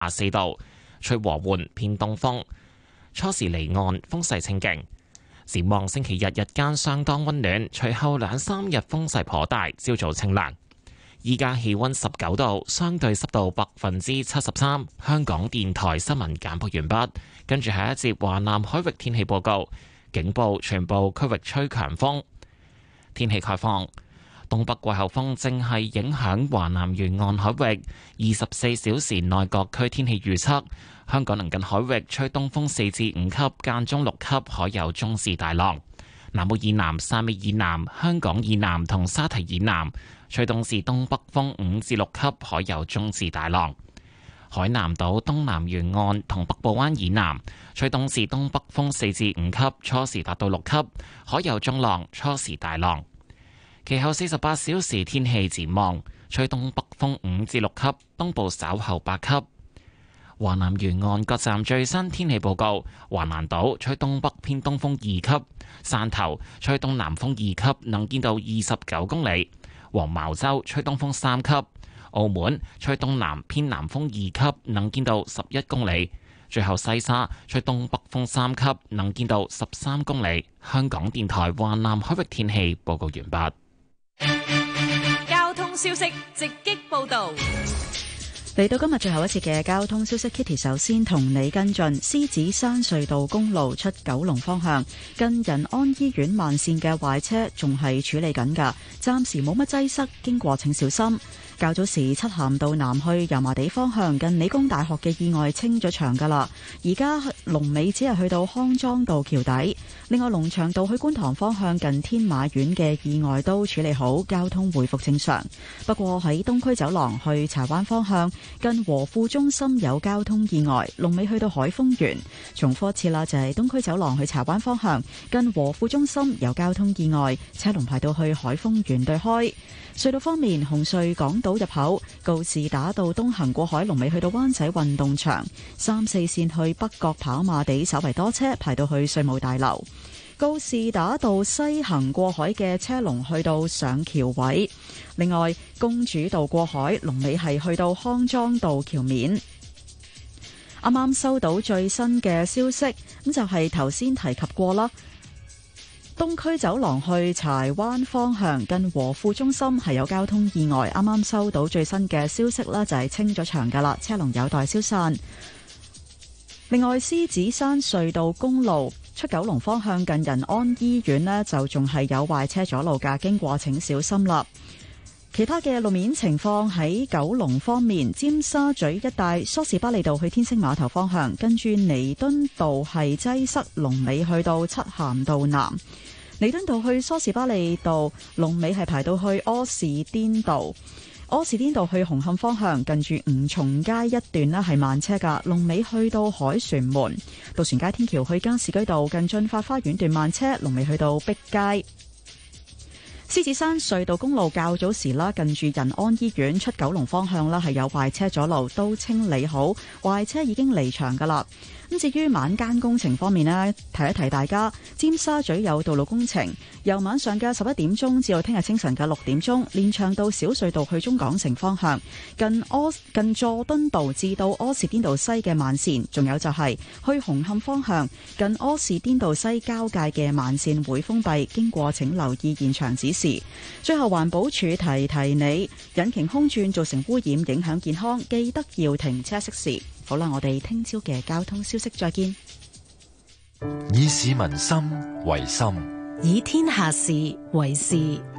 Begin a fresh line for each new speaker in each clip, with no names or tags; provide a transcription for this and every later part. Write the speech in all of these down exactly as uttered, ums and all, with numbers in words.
四度，吹和緩偏東風，初時離岸風勢清勁。展望星期日日間相當溫暖，隨後兩三日風勢頗大，朝早清涼。依家氣溫十九度，相對濕度百分之七十三。香港電台新聞簡報完畢，跟住下一節華南海域天氣報告。警報，全部區域吹強風。天氣概況，東北季候風正係影響華南沿岸海域。二十四小時內各區天氣預測。香港鄰近海域吹東風四至五級，間中六級，海有中至大浪。南澳以南、汕尾以南、香港以南同沙堤以南吹東至東北風五至六級，海有中至大浪。海南島東南沿岸同北部灣以南吹東至東北風四至五級，初時達到六級，海有中浪，初時大浪。其後四十八小時天氣展望，吹東北風五至六級，東部稍後八級。華南沿岸各站最新天氣報告：華南島吹東北偏東風二級，汕頭吹東南風二級，能見度二十九公里；黃茅洲吹東風三級，澳門吹東南偏南風二級，能見度十一公里。最後西沙吹東北風三級，能見度十三公里。香港電台華南海域天氣報告完畢。
交通消息直擊報道。
嚟到今日最後一次嘅交通消息 ，Kitty 首先同你跟進獅子山隧道公路出九龍方向近仁安醫院慢線嘅壞車仲係處理緊㗎，暫時冇乜擠塞，經過請小心。較早時漆咸道南去油麻地方向近理工大學嘅意外清咗場㗎啦，而家龍尾只係去到康莊道橋底。另外龍翔道去觀塘方向近天馬苑嘅意外都處理好，交通回復正常。不過喺東區走廊去柴灣方向近和富中心有交通意外，龍尾去到海豐園。重複一次啦，就係東區走廊去柴灣方向近和富中心有交通意外，車龍排到去海豐園對開。隧道方面，紅隧港島入口告士打道東行過海龍尾去到灣仔運動場，三四線去北角跑馬地稍為多車，排到去稅務大樓。告士打道西行過海嘅車龍去到上橋位。另外，公主道過海龍尾係去到康莊道橋面。啱啱收到最新嘅消息，咁就係頭先提及過啦。東區走廊去柴灣方向近和富中心係有交通意外，啱啱收到最新嘅消息啦，就係清咗場噶啦，車龍有待消散。另外，獅子山隧道公路出九龍方向近仁安醫院呢，就仲係有壞車阻路噶，經過請小心啦。其他嘅路面情況喺九龍方面，尖沙咀一帶梳士巴利道去天星碼頭方向，跟住彌敦道係擠塞，龍尾去到漆咸道南。彌敦道去梳士巴利道龍尾係排到去柯士甸道。柯士甸道去紅磡方向，近住吳松街一段呢係慢車噶，龍尾去到凱旋門。渡船街天橋去加士居道近駿發花園段慢車，龍尾去到碧街。獅子山隧道公路較早時啦，近住仁安醫院出九龍方向啦，係有壞車阻路，都清理好，壞車已經離場噶啦。咁至於晚間工程方面呢，提一提大家，尖沙咀有道路工程，由晚上嘅十一點鐘至到聽日清晨嘅六點鐘，連翔道小隧道去中港城方向，近柯近佐敦道至到柯士甸道西嘅慢線，仲有就係去紅磡方向近柯士甸道西交界嘅慢線會封閉，經過請留意現場指示。最後環保署提提你，引擎空轉造成污染，影響健康，記得要停車熄匙。好啦，我哋聽朝嘅交通消息再見。
以市民心為心，
以天下事為事。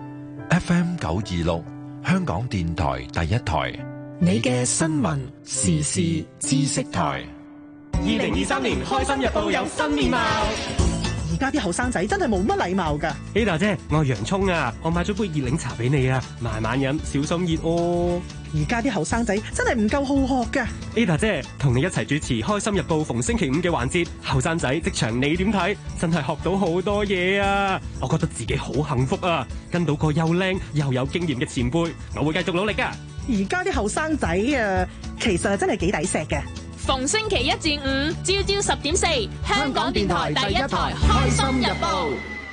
F M 九二六，香港電台第一台，
你嘅新聞時事知識台。
二零二三年開心日報有新面貌。
而家啲後生仔真係冇乜禮貌噶。
Ada 姐，我係洋葱啊，我買咗杯熱檸茶俾你啊，慢慢飲，小心熱哦。
而家啲後生仔真係唔夠好學噶。
Ada 姐，同你一齊主持《開心日報》逢星期五嘅環節，後生仔職場你點睇？真係學到好多嘢啊！我覺得自己好幸福啊，跟到個又靚又有經驗嘅前輩，我會繼續努力噶。
而家啲後生仔啊，其實真係幾抵錫嘅。
逢星期一至五朝朝十點四，香港電台第一台《開心日報》。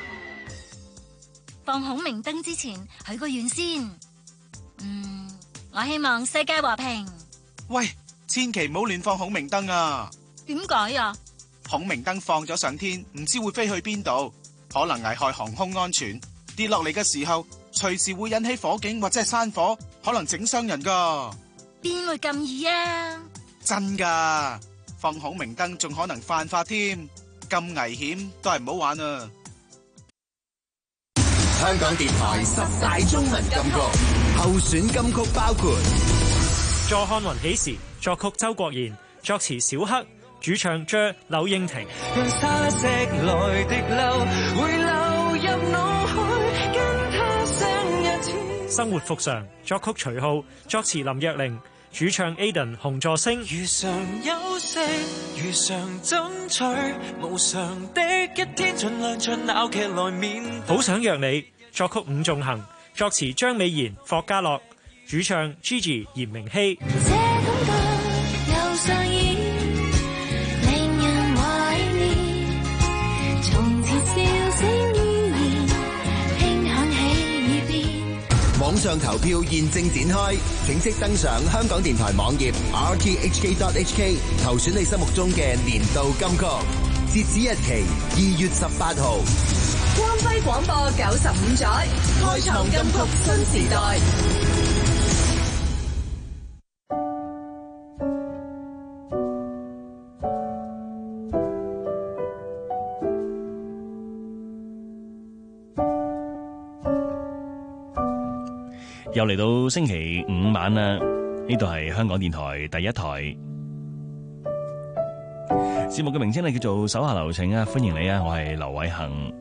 放孔明燈之前許個願先。嗯，我希望世界和平。
喂， 千祈唔好亂放孔明燈啊！
點解啊？
孔明燈放咗上天，唔知會飛去邊度，可能危害航空安全。跌落嚟嘅時候，隨時會引起火警或者係山火，可能整傷人噶。
邊會咁易啊？
真噶，放孔明燈仲可能犯法添，咁危險都係唔好玩啊！
香港電台十大中文金曲候選金曲包括
《坐看雲起時》，作曲周國賢，作詞小黑，主唱 Jer 柳應廷。
讓沙石來滴流，會流入腦海，跟他相一天。
生活復常，作曲徐浩，作詞林若寧，主唱 Aden 洪助星。
如常休息，如常爭取，無常的一天，盡量盡鬧劇來面對。
好想約你，作曲伍仲衡，作詞張美賢、霍家樂，主唱 Gigi 嚴明熙。
這感覺又上演，令人懷念，從前笑聲依然輕響起耳邊。
網上投票現正展開，請即登上香港電台網頁 r t h k dot h k 投選你心目中嘅年度金曲，截止日期二月十八號。
光輝廣播九十五載，開創金曲新時代。
又嚟到星期五晚啦，呢度係香港電台第一台。節目嘅名稱咧叫做手下留情啊，歡迎你啊，我係劉偉恒。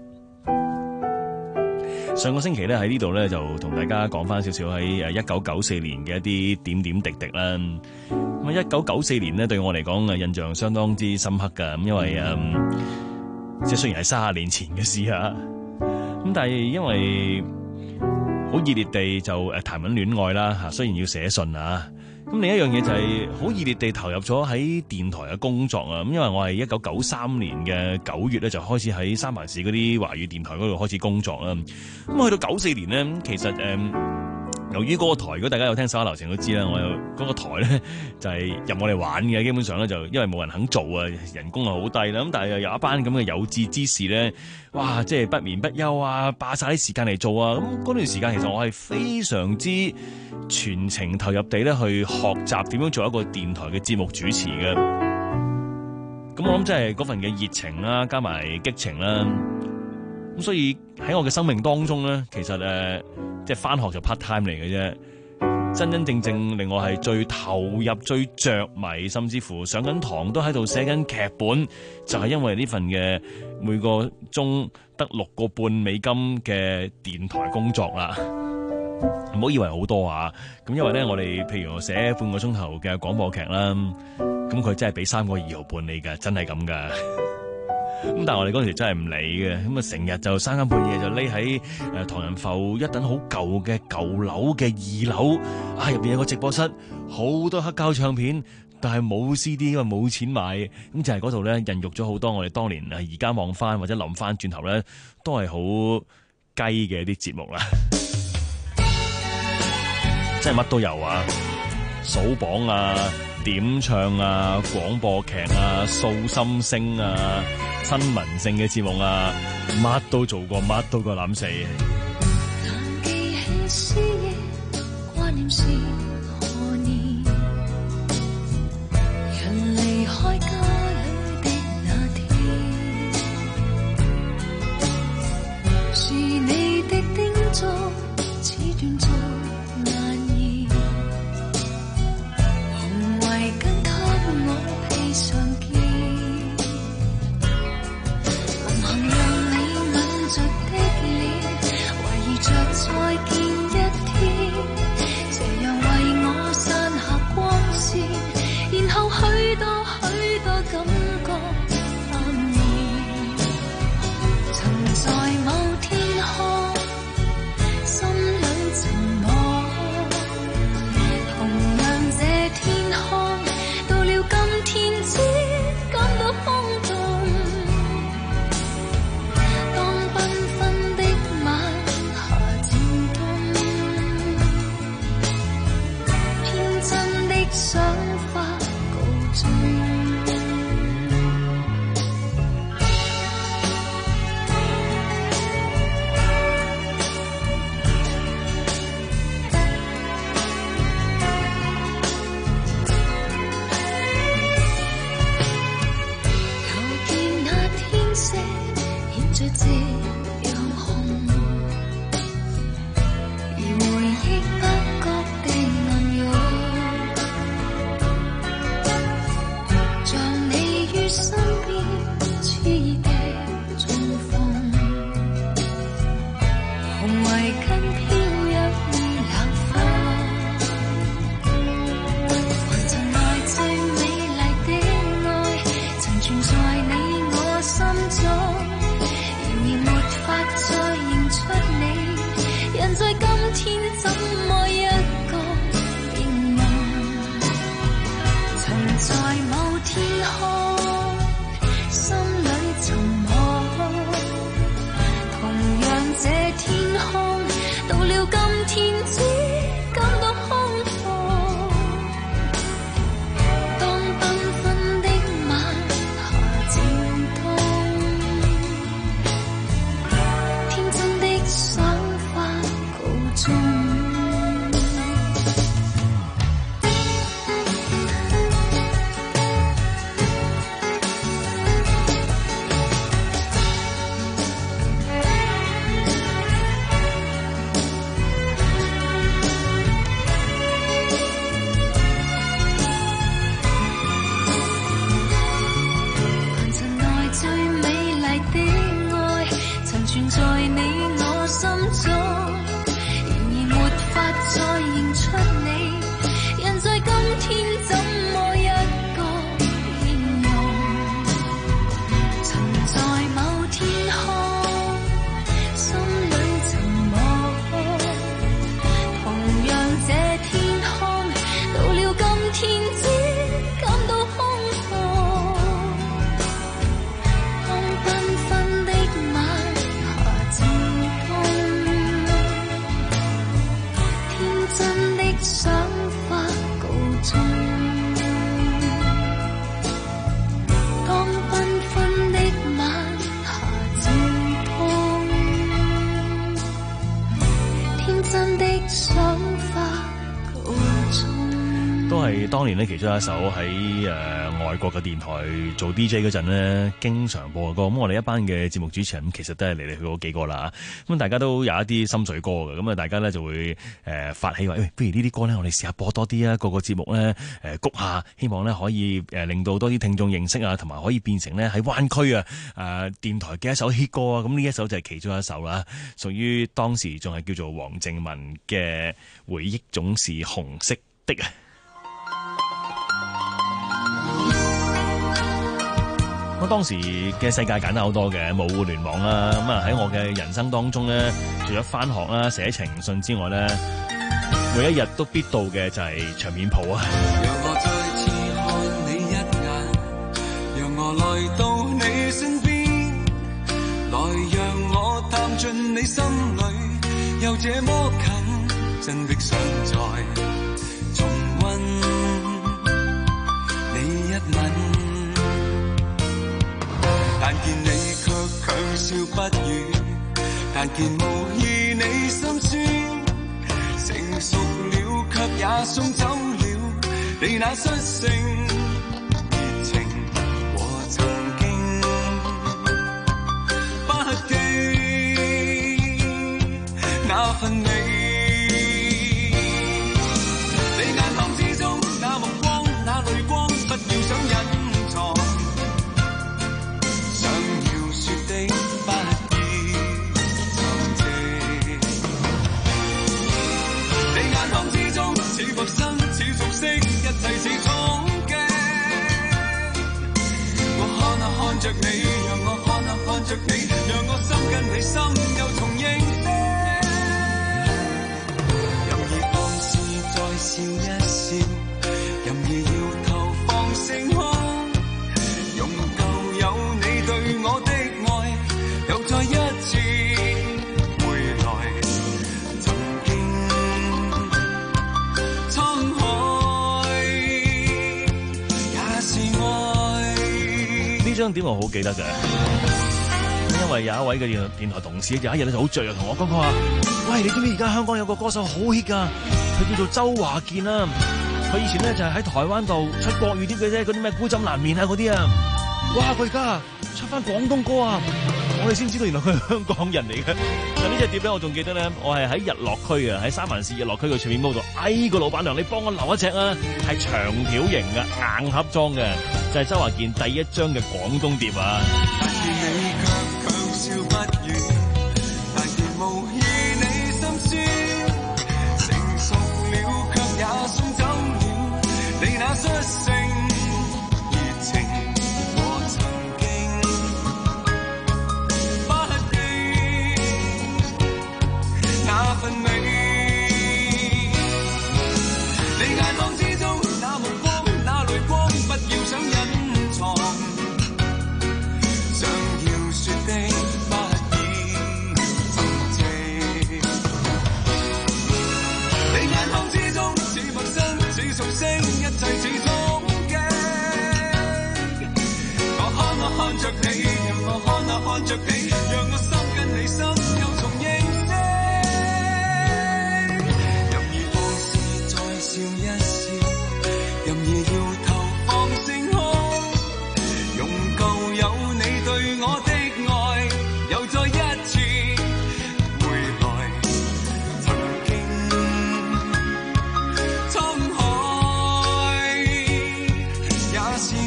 上個星期咧喺呢度咧就同大家講翻少少喺誒一九九四年嘅一啲點點滴滴啦。咁啊，一九九四年咧對我嚟講啊印象相當之深刻噶，咁因為誒即係雖然係三十年前嘅事啊，咁但係因為好熱烈地就誒談緊戀愛啦嚇，雖然要寫信啊。咁另一樣嘢就係好熱烈地投入咗喺電台嘅工作啊！咁因為我係一九九三年嘅九月咧就開始喺三藩市嗰啲華語電台嗰度開始工作啦。咁去到九四年咧，其實誒、嗯、由於嗰個台，如果大家有聽手下留情都知啦，我有嗰個台咧就係任我哋玩嘅，基本上咧就因為冇人肯做啊，人工係好低啦。咁但係又有一班咁嘅有志之士咧，哇！即係不眠不休啊，霸晒啲時間嚟做啊！咁嗰段時間其實我係非常之全程投入地咧去學習點樣做一個電台嘅節目主持嘅。咁我諗即係嗰份嘅熱情啦，加埋激情啦。咁所以喺我嘅生命當中咧，其實誒即係返學就 part time 嚟嘅啫。真真正正令我係最投入、最着迷，甚至乎上緊堂都喺度寫緊劇本，就係因為呢份嘅每個鐘得六個半美金嘅電台工作啦。唔好以為好多啊，咁因為咧我哋譬如我寫半個鐘頭嘅廣播劇啦，咁佢真係俾三個二毫半你噶，真係咁噶。咁但係我哋嗰陣時真係唔理嘅，咁啊成日就三更半夜就匿喺誒唐人埠一等好舊嘅舊樓嘅二樓，啊入邊有個直播室，好多黑膠唱片，但係冇 C D， 因為冇錢買，咁就係嗰度咧孕育咗好多我哋當年啊而家望翻或者諗翻轉頭咧，都係好雞嘅一啲節目啦。真係乜都有啊，數榜啊、點唱啊、廣播劇啊、訴心聲啊、新聞性嘅節目啊，乜都做過，乜都夠膽死。
但記起思憶，掛念是何年？人離開家裏的那天，是你的叮囑，此斷續。再見一天，這樣為我散下光線，然後許多許多感覺蔓延。曾在某天空，心裏沉默，同樣這天空，到了今天只感到空洞。想法了今天只感到空蕩。當繽紛的晚霞漸凍，天真的想法告終。
當年咧，其中一首喺誒、呃、外國嘅電台做 D J 嗰陣咧，經常播嘅歌。咁我哋一班嘅節目主持人，咁其實都係嚟嚟去嗰幾個啦。咁大家都有一啲心水歌嘅，咁啊大家咧就會誒、呃、發起話，喂、欸，不如呢啲歌咧，我哋試下播多啲啊！個個節目咧誒谷下，希望咧可以誒令到多啲聽眾認識啊，同埋可以變成咧喺灣區啊誒、呃、電台嘅一首 hit 歌啊。咁呢一首就係其中一首啦，屬於當時仲係叫做黃靜文嘅《回憶總是紅色的》啊。咁當時嘅世界簡單好多嘅，冇互聯網啦。咁啊喺我嘅人生當中咧，除咗返學啦、寫情信之外咧，每一日都必到嘅就係唱片鋪啊。
讓我再次看你一眼，讓我來到你身邊，來讓我探進你心裏，又這麼近，真的想再重溫你一吻。但見你卻強笑不語，但見無意你心酸，成熟了卻也送走了你那率性熱情和曾經不羈那份美。你眼眶之中那目光那淚光，不要想隱藏，似陌生似熟悉，一切似憧憬。我看啊看着你，讓我看啊看着你，讓我心跟你心又重認識。任意放肆再笑一笑，任意要投放星空，用舊有你對我的愛，又再一次回來。
呢張點我好記得嘅，因為有一位嘅電電台同事有一日咧就好雀躍同我講，佢話：喂，你知唔知而家香港有個歌手好 hit 噶？佢叫做周華健啊！佢以前咧就係喺台灣度出國語啲嘅啫，嗰啲咩孤枕難眠啊嗰啲啊！哇！佢而家出翻廣東歌啊！我哋先知道原來佢係香港人嚟嘅。嗱，呢隻碟咧，我仲記得咧，我係喺日落區啊，喺三藩市日落區嘅唱片鋪度，哎個老闆娘，你幫我留一隻啊，係長條型嘅硬盒裝嘅，就係、是、周華健第一張嘅廣東碟啊。
但見你卻強笑不語，但見無意你心酸，成熟了卻也送走了你那率性熱情和曾經不羈那份美。你眼眶之中那目光那淚光，不要想隱藏，想要說的不已沉寂。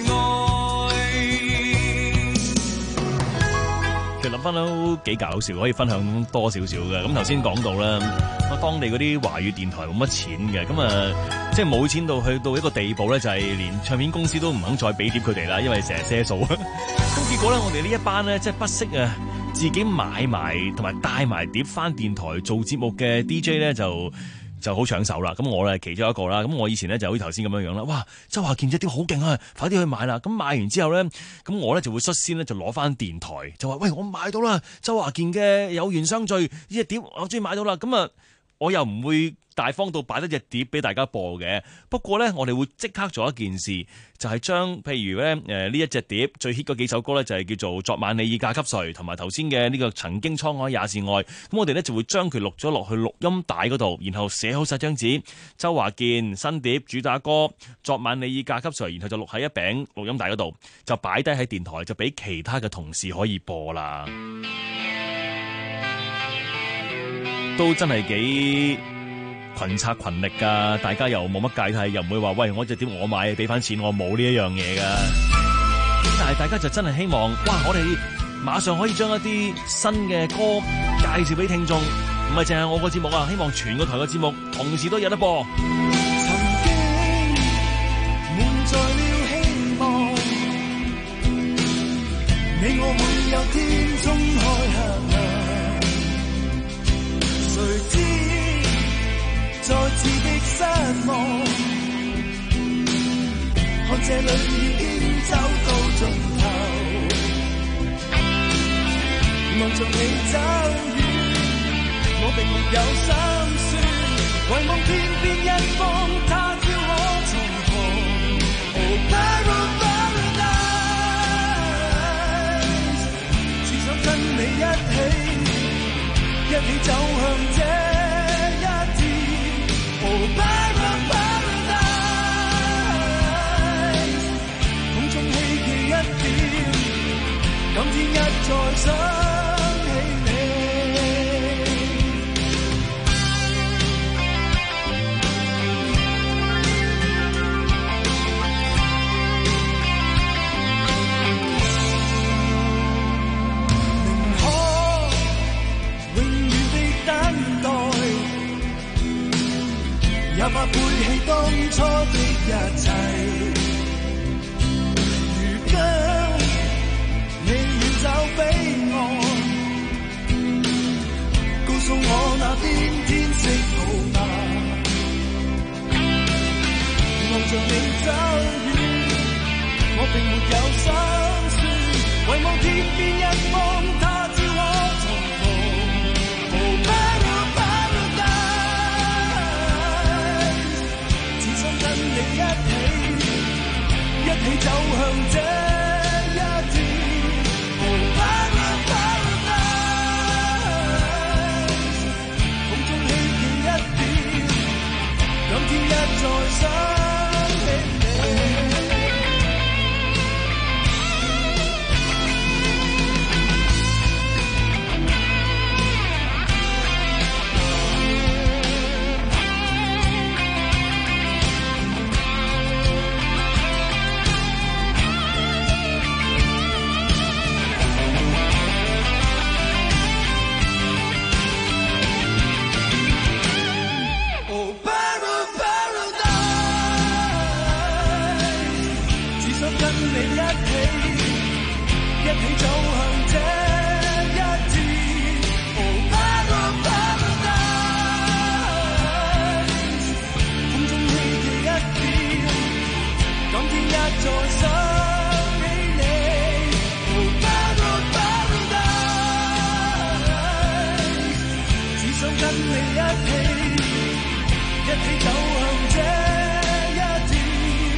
其實諗翻都幾搞笑，可以分享多少少嘅。咁頭先講到啦，當地嗰啲華語電台冇乜錢嘅，咁啊，即係冇錢到去到一個地步咧，就係連唱片公司都唔肯再俾碟佢哋啦，因為成日賒數。咁結果咧，我哋呢一班咧，即係不惜啊，自己買埋同埋帶埋碟翻電台做節目嘅 D J 咧，就就好搶手啦。咁我咧其中一個啦。咁我以前咧就好似頭先咁樣樣啦。哇，周華健隻碟好勁啊，快啲去買啦！咁買完之後咧，咁我咧就會率先咧就攞翻電台，就話喂，我買到啦，周華健嘅有緣相聚呢隻碟，我終於買到啦。咁啊，我又唔會大方到擺多隻碟俾大家播嘅。不過咧，我哋會即刻做一件事，就係將譬如咧誒呢一隻碟最 hit 嗰幾首歌咧，就係叫做昨晚你已嫁給誰，同埋頭先嘅呢個曾經滄海也是愛。咁我哋咧就會將佢錄咗落去錄音帶嗰度，然後寫好晒張紙，周華健新碟主打歌昨晚你已嫁給誰，然後就錄喺一餅錄音帶嗰度，就擺低喺電台，就俾其他嘅同事可以播啦。都真係幾群策群力噶，大家又冇乜芥蒂，又唔會話喂，我隻碟我買，俾翻錢我，冇呢一樣嘢噶。但係大家就真係希望，哇！我哋馬上可以將一啲新嘅歌介紹俾聽眾，唔係淨係我個節目啊，希望全個台嘅節目同時都有得播。
曾經滿載了希望，你我會有天中開向。誰知再次的失望，看這裏已經走到盡頭，望着你走遠，我並沒有心酸，唯望天邊一方，他朝可重逢。Oh paradise， 只想跟你一起，一起走向這一天。Oh paradise， 空中希冀一點，今天一再想起你。也怕背棄當初的一切，如今你要找彼岸，告訴我那邊天色好嗎？望着你走遠，我並沒有心酸，唯望天邊一方，他朝可重逢。Oh paradise，跟你一起，一起走向這一天。Oh paradise， 空中希冀一點，今天一再想起你。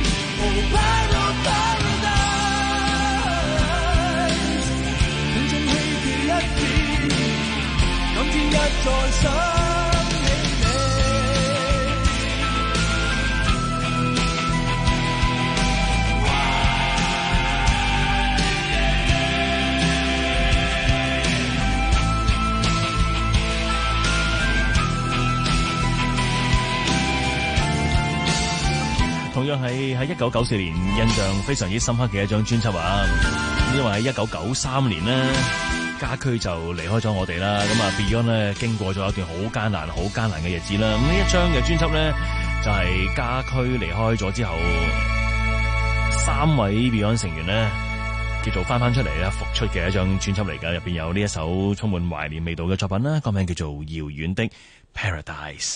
空中
將喺喺一九九四年印象非常之深刻嘅一張專輯啊！因為喺一九九三年呢，家駒就離開咗我哋啦。咁啊 Beyond 咧經過咗一段好艱難、好艱難嘅日子啦。咁呢一張嘅專輯咧，就係家駒離開咗之後，三位 Beyond 成員咧叫做翻翻出嚟咧復出嘅一張專輯嚟㗎。入邊有呢一首充滿懷念味道嘅作品啦，個名叫做《遙遠的 Paradise》。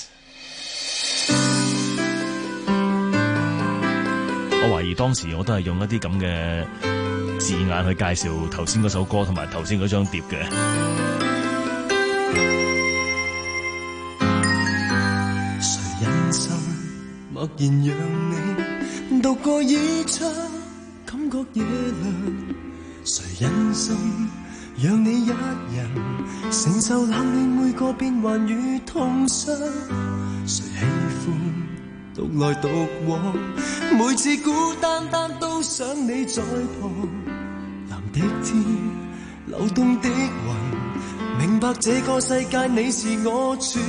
我懷疑當時我都係用一啲咁嘅字眼去介紹頭先嗰首歌同埋頭先嗰張碟嘅。
誰忍心默然讓你獨個倚窗，感覺夜涼？誰忍心讓你一人承受冷暖每個變幻與痛傷？誰喜歡獨來獨往，每次孤單單都想你在旁。藍的天，流動的雲，明白這個世界你是我曙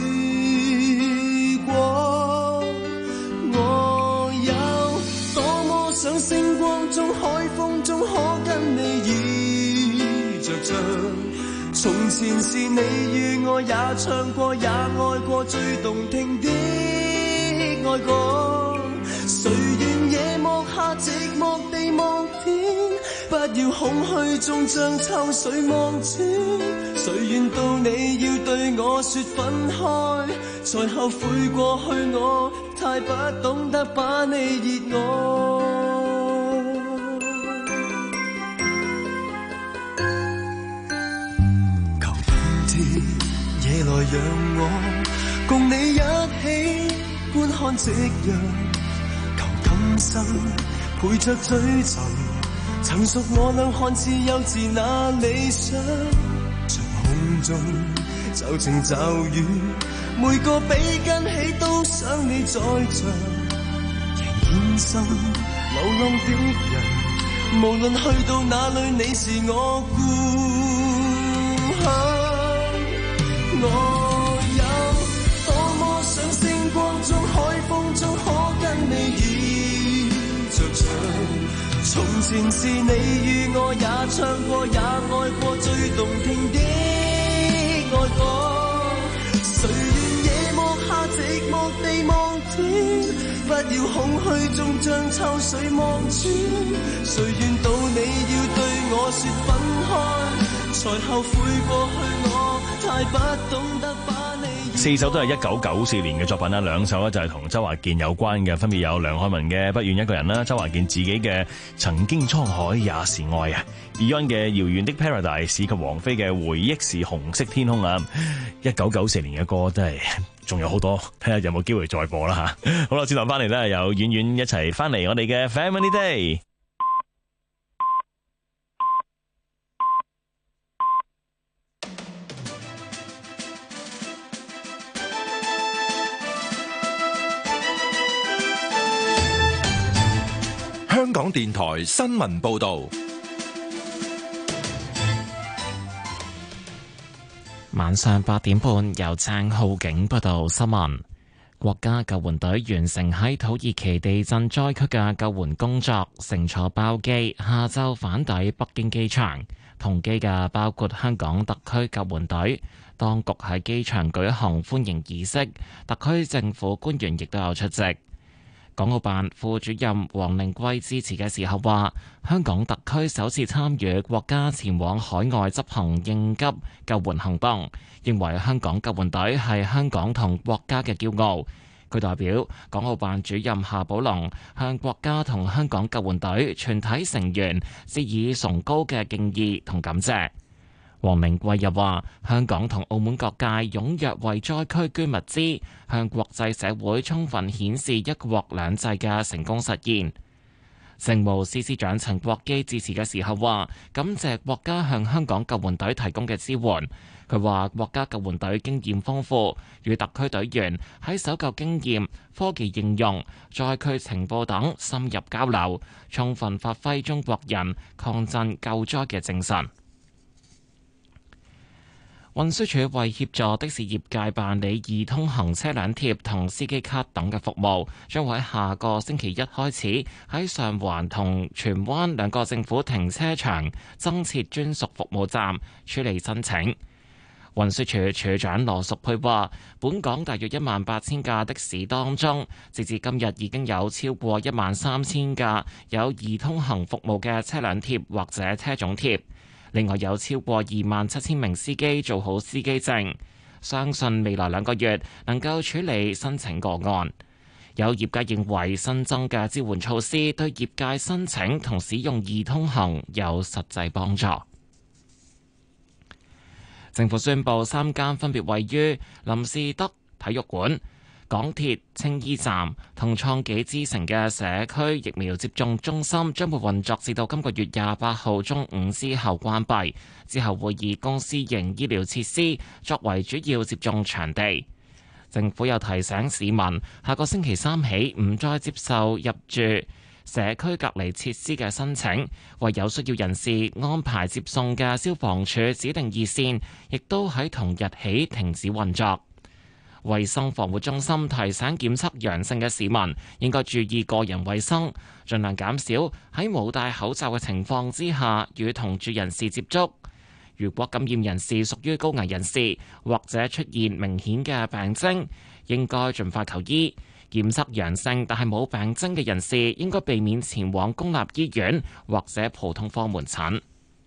光。我有多麼想星光中、海風中可跟你倚着唱。從前是你與我也唱過，也愛過最動聽的愛歌。誰願夜幕下寂寞地望天，不要空虛中將秋水望穿。誰願到你要對我說分開，才後悔過去我太不懂得把你熱愛。求冬天夜來讓我共你一起觀看夕陽，求今生陪着追尋，曾屬我倆看似幼稚那理想。像空中驟晴驟雨，每個比跟起都想你在場。仍堅心流浪的人，無論去到哪裏，你是我故鄉。我有多麼想星光中、海風中可跟你倚着唱。從前是你與我也唱過，也愛過最動聽的愛歌。誰願夜幕下寂寞地望天，不要空虛中將秋水望穿。誰願到你要對我說分開，才後悔過去我太不懂得把你。
四首都係一九九四年嘅作品啦，兩首咧就係同周華健有關嘅，分別有梁漢文嘅《不願一個人》啦，周華健自己嘅《曾經滄海也是愛》啊 ，Beyond 嘅《遙遠的 Paradise》以及王菲嘅《回憶是紅色天空》啊，一九九四年嘅歌真係仲有好多，睇下有冇機會再播啦吓。好啦，轉頭翻嚟咧，有遠遠一齊翻嚟我哋嘅 Family Day。
香港電台新聞報道，
晚上八點半由鄭浩景報道新聞。國家救援隊完成喺土耳其地震災區嘅救援工作，乘坐包機下晝返抵北京機場。同機嘅包括香港特區救援隊，當局喺機場舉行歡迎儀式，特區政府官員亦都有出席。港澳辦副主任黃寧貴致辭嘅時候話，香港特區首次參與國家前往海外執行應急救援行動，認為香港救援隊係香港同國家嘅驕傲。佢代表港澳辦主任夏寶龍向國家同香港救援隊全體成員致以崇高嘅敬意同感謝。黃寧貴又話，香港同澳門各界踴躍為災區捐物資，向國際社會充分顯示一國兩制嘅成功實現。政務司司長陳國基致辭嘅時候話，感謝國家向香港救援隊提供嘅支援。佢話國家救援隊經驗豐富，與特區隊員喺搜救經驗、科技應用、災區情報等深入交流，充分發揮中國人抗震救災嘅精神。 運輸署為協助的士業界辦理易通行車輛貼同司機卡等嘅服務，將會喺下個星期一開始喺上環同荃灣兩個政府停車場增設專屬服務站處理申請。運輸署署長羅淑佩話，本港大約一萬八千架的士當中，直至今日已經有超過一萬三千架有易通行服務嘅車輛貼或者車種貼。另外有超過二萬七千名司機做好司機證，相信未來兩個月能夠處理申請個案。有業界認為新增嘅支援措施對業界申請同使用易通行有實際幫助。政府宣布三間分別位於林士德體育館、港鐵青衣站同創紀之城嘅社區疫苗接種中心將會運作至到今個月廿八號中午之後關閉，之後會以公私營醫療設施作為主要接種場地。政府又提醒市民，下個星期三起唔再接受入住社區隔離設施嘅申請，為有需要人士安排接送嘅消防處指定熱線，亦都喺同日起停止運作。衛生防護中心提醒檢測陽性嘅市民應該注意個人衛生，盡量減少喺冇戴口罩嘅情況之下與同住人士接觸。如果感染人士屬於高危人士，或者出現明顯嘅病徵，應該盡快求醫。檢測陽性但係冇病徵嘅人士，應該避免前往公立醫院或者普通科門診。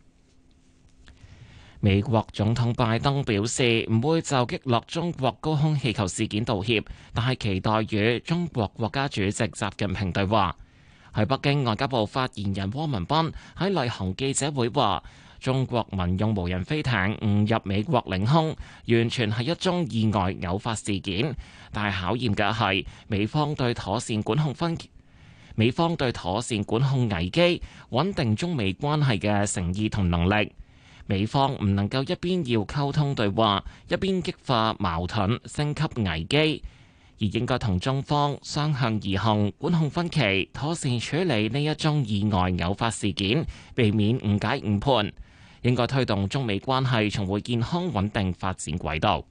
美國總統拜登表示唔會就擊落中國高空氣球事件道歉，但係期待與中國國家主席習近平對話。喺北京，外交部發言人汪文斌喺例行記者會話，中國民用無人飛艇誤入美國領空，完全係一宗意外偶發事件，但係考驗嘅係美方對妥善管控分美方對妥善管控危機、穩定中美關係嘅誠意同能力。美方唔能夠一邊要溝通對話，一邊激化矛盾、升級危機，而應該同中方相向而行，管控分歧，妥善處理呢一宗意外偶發事件，避免誤解誤判。應該推動中美關係重回健康穩定發展軌道。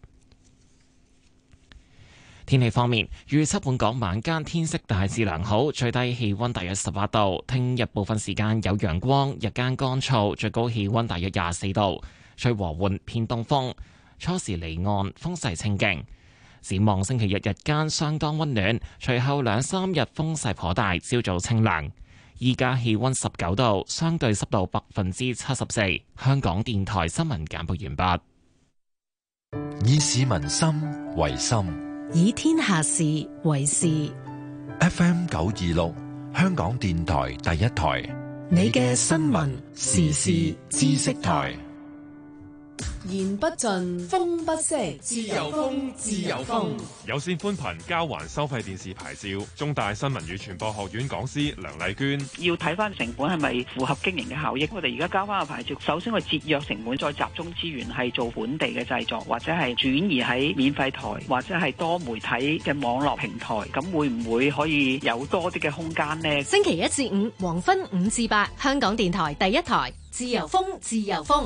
天氣方面，預測本港晚間天色大致良好，最低氣溫大約十八度。聽日部分時間有陽光，日間乾燥，最高氣溫大約廿四度，吹和緩偏東風，初時離岸風勢清勁。展望星期日日間相當溫暖，隨後兩三日風勢頗大，朝早清涼。依家氣溫十九度，相對濕度百分之七十四。香港電台新聞簡報完畢。
以市民心為心，
以天下事為事。
F M 九二六，香港電台第一台，
你嘅新聞時事知識台。
言不盡，風不息，自由風，自由風。
有線寬頻交還收費電視牌照，中大新聞與傳播學院講師梁麗娟。
要睇翻成本係咪符合經營嘅效益。我哋而家交翻個牌照，首先去節約成本，再集中資源係做本地嘅製作，或者係轉移喺免費台，或者係多媒體嘅網絡平台。咁會唔會可以有多啲嘅空間呢？
星期一至五黃昏五至八，香港電台第一台，自由風，自由風。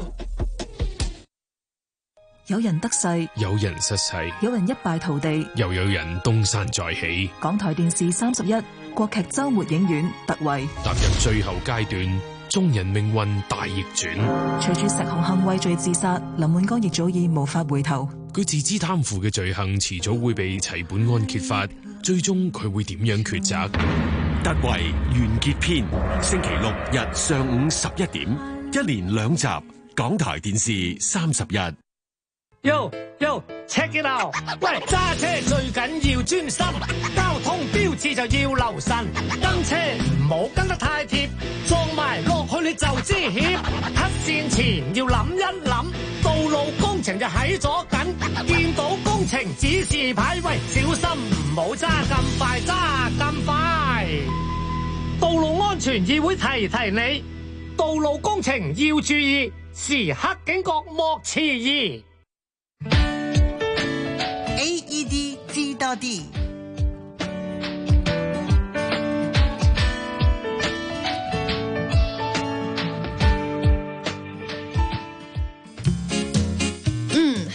有人得勢，
有人失勢，
有人一敗塗地，
又有人東山再起。
港台電視三十一國劇周末影院特惠
踏入最後階段，眾人命運大逆轉。
隨住石紅杏畏罪自殺，林滿江亦早已無法回頭。
佢自知貪腐嘅罪行遲早會被齊本安揭發，最終佢會點樣抉擇？
特惠完結篇，星期六日上午十一點，一連兩集，港台電視三十一。
Yo yo check it out！ 喂，揸車最緊要專心，交通標誌就要留神，跟車唔好跟得太貼，撞埋落去你就知險。黑線前要諗一諗，道路工程就喺左近，見到工程指示牌，喂，小心唔好揸咁快，揸咁快。道路安全議會提提你，道路工程要注意，時刻警覺莫遲疑。
A E D 知多啲。
嗯，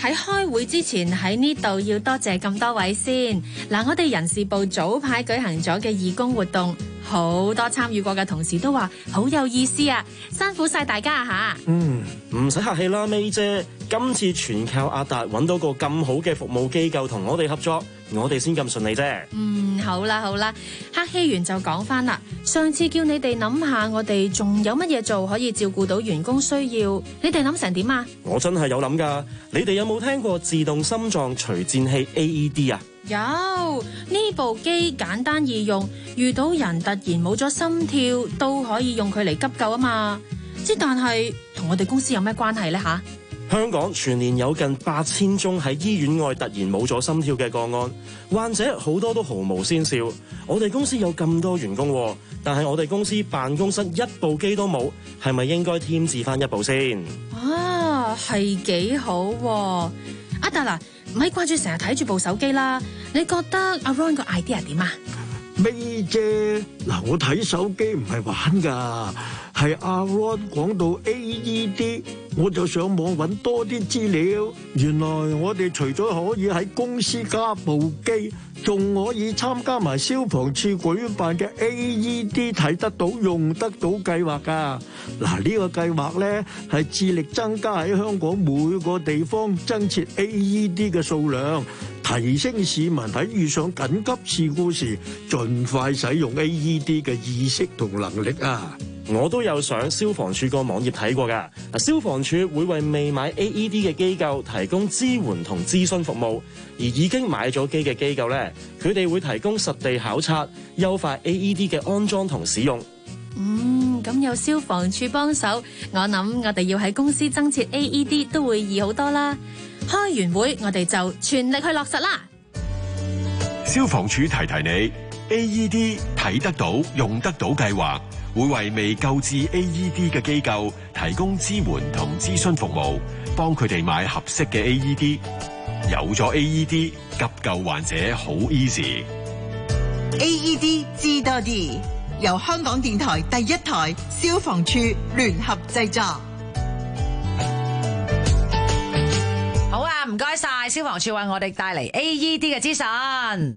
喺開會之前喺呢度要多謝咁多位先。嗱，我哋人事部早排舉行咗嘅義工活動，好多參與過嘅同事都話好有意思啊，辛苦晒大家啊吓。
嗯，唔使客氣啦，May姐。今次全靠阿達揾到個咁好嘅服務機構同我哋合作，我哋先咁順利啫。
嗯，好啦好啦，客氣完就講翻啦。上次叫你哋諗下，我哋仲有乜嘢做可以照顧到員工需要？你哋諗成點啊？
我真係有諗㗎。你哋有冇聽過自動心臟除顫器 A E D 啊？
有，呢部機簡單易用，遇到人突然冇咗心跳都可以用佢嚟急救啊嘛。之但係同我哋公司有咩關係呢？吓？
香港全年有近八千宗喺醫院外突然冇咗心跳嘅個案，患者好多都毫無先兆。我哋公司有咁多員工，但係我哋公司辦公室一部機都冇，係咪應該添置翻一部先？
啊，係幾好喎。阿達嗱，唔係掛住成日睇住部手機啦，你覺得阿 Ron 個 idea 點啊
？May姐，嗱，我睇手機唔係玩噶，係阿 Ron 講到 A E D， 我就上網揾多啲資料。原來我哋除咗可以喺公司加部機，仲可以參加埋消防處舉辦嘅 A E D 睇得到用得到計劃噶。嗱，呢個計劃咧係致力增加喺香港每個地方增設 A E D 嘅數量，提升市民喺遇上緊急事故時盡快使用 A E D 嘅意識同能力啊！
我都有上消防處個網頁睇過㗎。消防處會為未買 A E D 嘅機構提供支援同諮詢服務，而已經買咗機嘅機構咧，佢哋會提供實地考察，優化 A E D 嘅安裝同使用。
嗯，咁有消防處幫手，我諗我哋要喺公司增設 A E D 都會易好多啦。開完會，我哋就全力去落實啦。
消防處提提你 ，A E D 睇得到、用得到計劃。會為未購置 A E D 嘅機構提供支援同諮詢服務，幫佢哋買合適嘅 A E D。有咗 A E D， 急救患者好 easy。
A E D 知多啲，由香港電台第一台消防處聯合製作。
好啊，唔該晒消防處為我哋帶嚟 A E D 嘅資訊。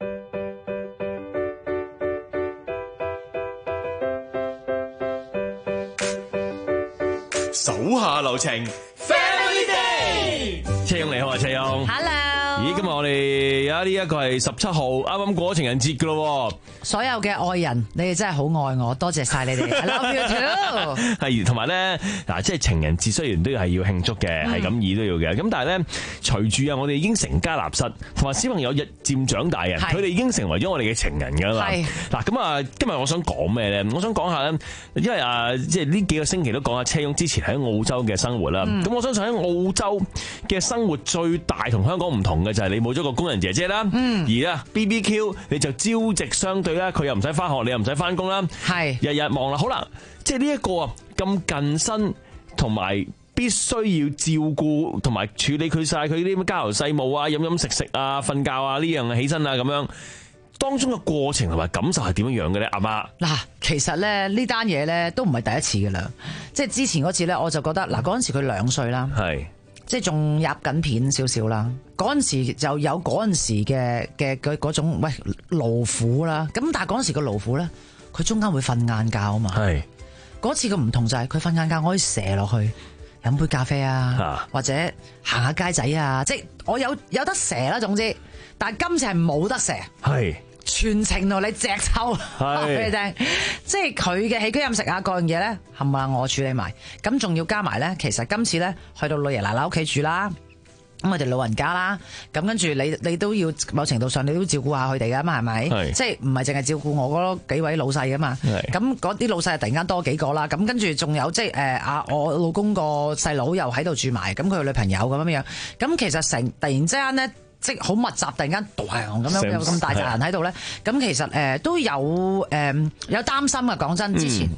手下留情 ，Family Day。
車勇你好啊，車勇。
Hello。
咦，今日我哋而家呢一個係十七號，啱啱過咗情人節噶咯。
所有嘅愛人，你哋真係好愛我，多謝晒你哋。I love you too。
係，同埋咧嗱，即係情人節雖然都係要慶祝嘅，係咁意都要嘅。咁但係咧，隨住啊，我哋已經成家立室，同埋小朋友日漸長大嘅，佢哋已經成為咗我哋嘅情人噶啦。嗱，咁啊，今日我想講咩咧？我想講下咧，因為啊，即係呢幾個星期都講下車勇之前喺澳洲嘅生活啦。咁、嗯、我相信喺澳洲嘅生活最大同香港唔同嘅就係你冇咗個工人姐姐啦。嗯、而啊 B B Q 你就朝夕相對啦，佢又唔使翻學，你又唔使翻工啦。係日日忙啦，好啦，即係呢一個啊咁近身，同埋必須要照顧同埋處理佢晒佢啲咩家頭細務啊、飲飲食食啊、瞓覺啊呢樣起身啊咁樣，當中嘅過程同埋感受係點樣樣嘅咧？阿媽
嗱，其實咧呢單嘢咧都唔係第一次噶啦，即係之前嗰次咧我就覺得嗱，嗰陣時佢兩歲啦，係即係仲入緊片少少啦，嗰陣時就有嗰陣時嘅嘅嘅嗰種喂勞苦啦，咁但係嗰陣時個勞苦咧，佢中間會瞓晏覺啊嘛，係嗰次嘅唔同就係佢瞓晏覺，我可以射落去飲杯咖啡啊，或者行下街仔啊，即係我有有得射啦，總之，但係今次係冇得射，係。全程同你隻抽，俾你聽，即係佢嘅起居飲食啊，各樣嘢咧，冚唪唥我處理埋。咁仲要加埋咧，其實今次咧去到老爺奶奶屋企住啦，咁我哋老人家啦，咁跟住你你都要某程度上你都照顧下佢哋噶嘛，係咪？即係唔係淨係照顧我嗰幾位老細噶嘛？咁嗰啲老細突然間多幾個啦，咁跟住仲有即係誒啊我老公個細佬又喺度住埋，咁佢個女朋友咁樣樣，咁其實成突然之間咧。即係好密集，突然間獨行咁樣有咁大扎人喺度咧，咁其實誒、呃、都有誒、呃、有擔心啊！講真，之前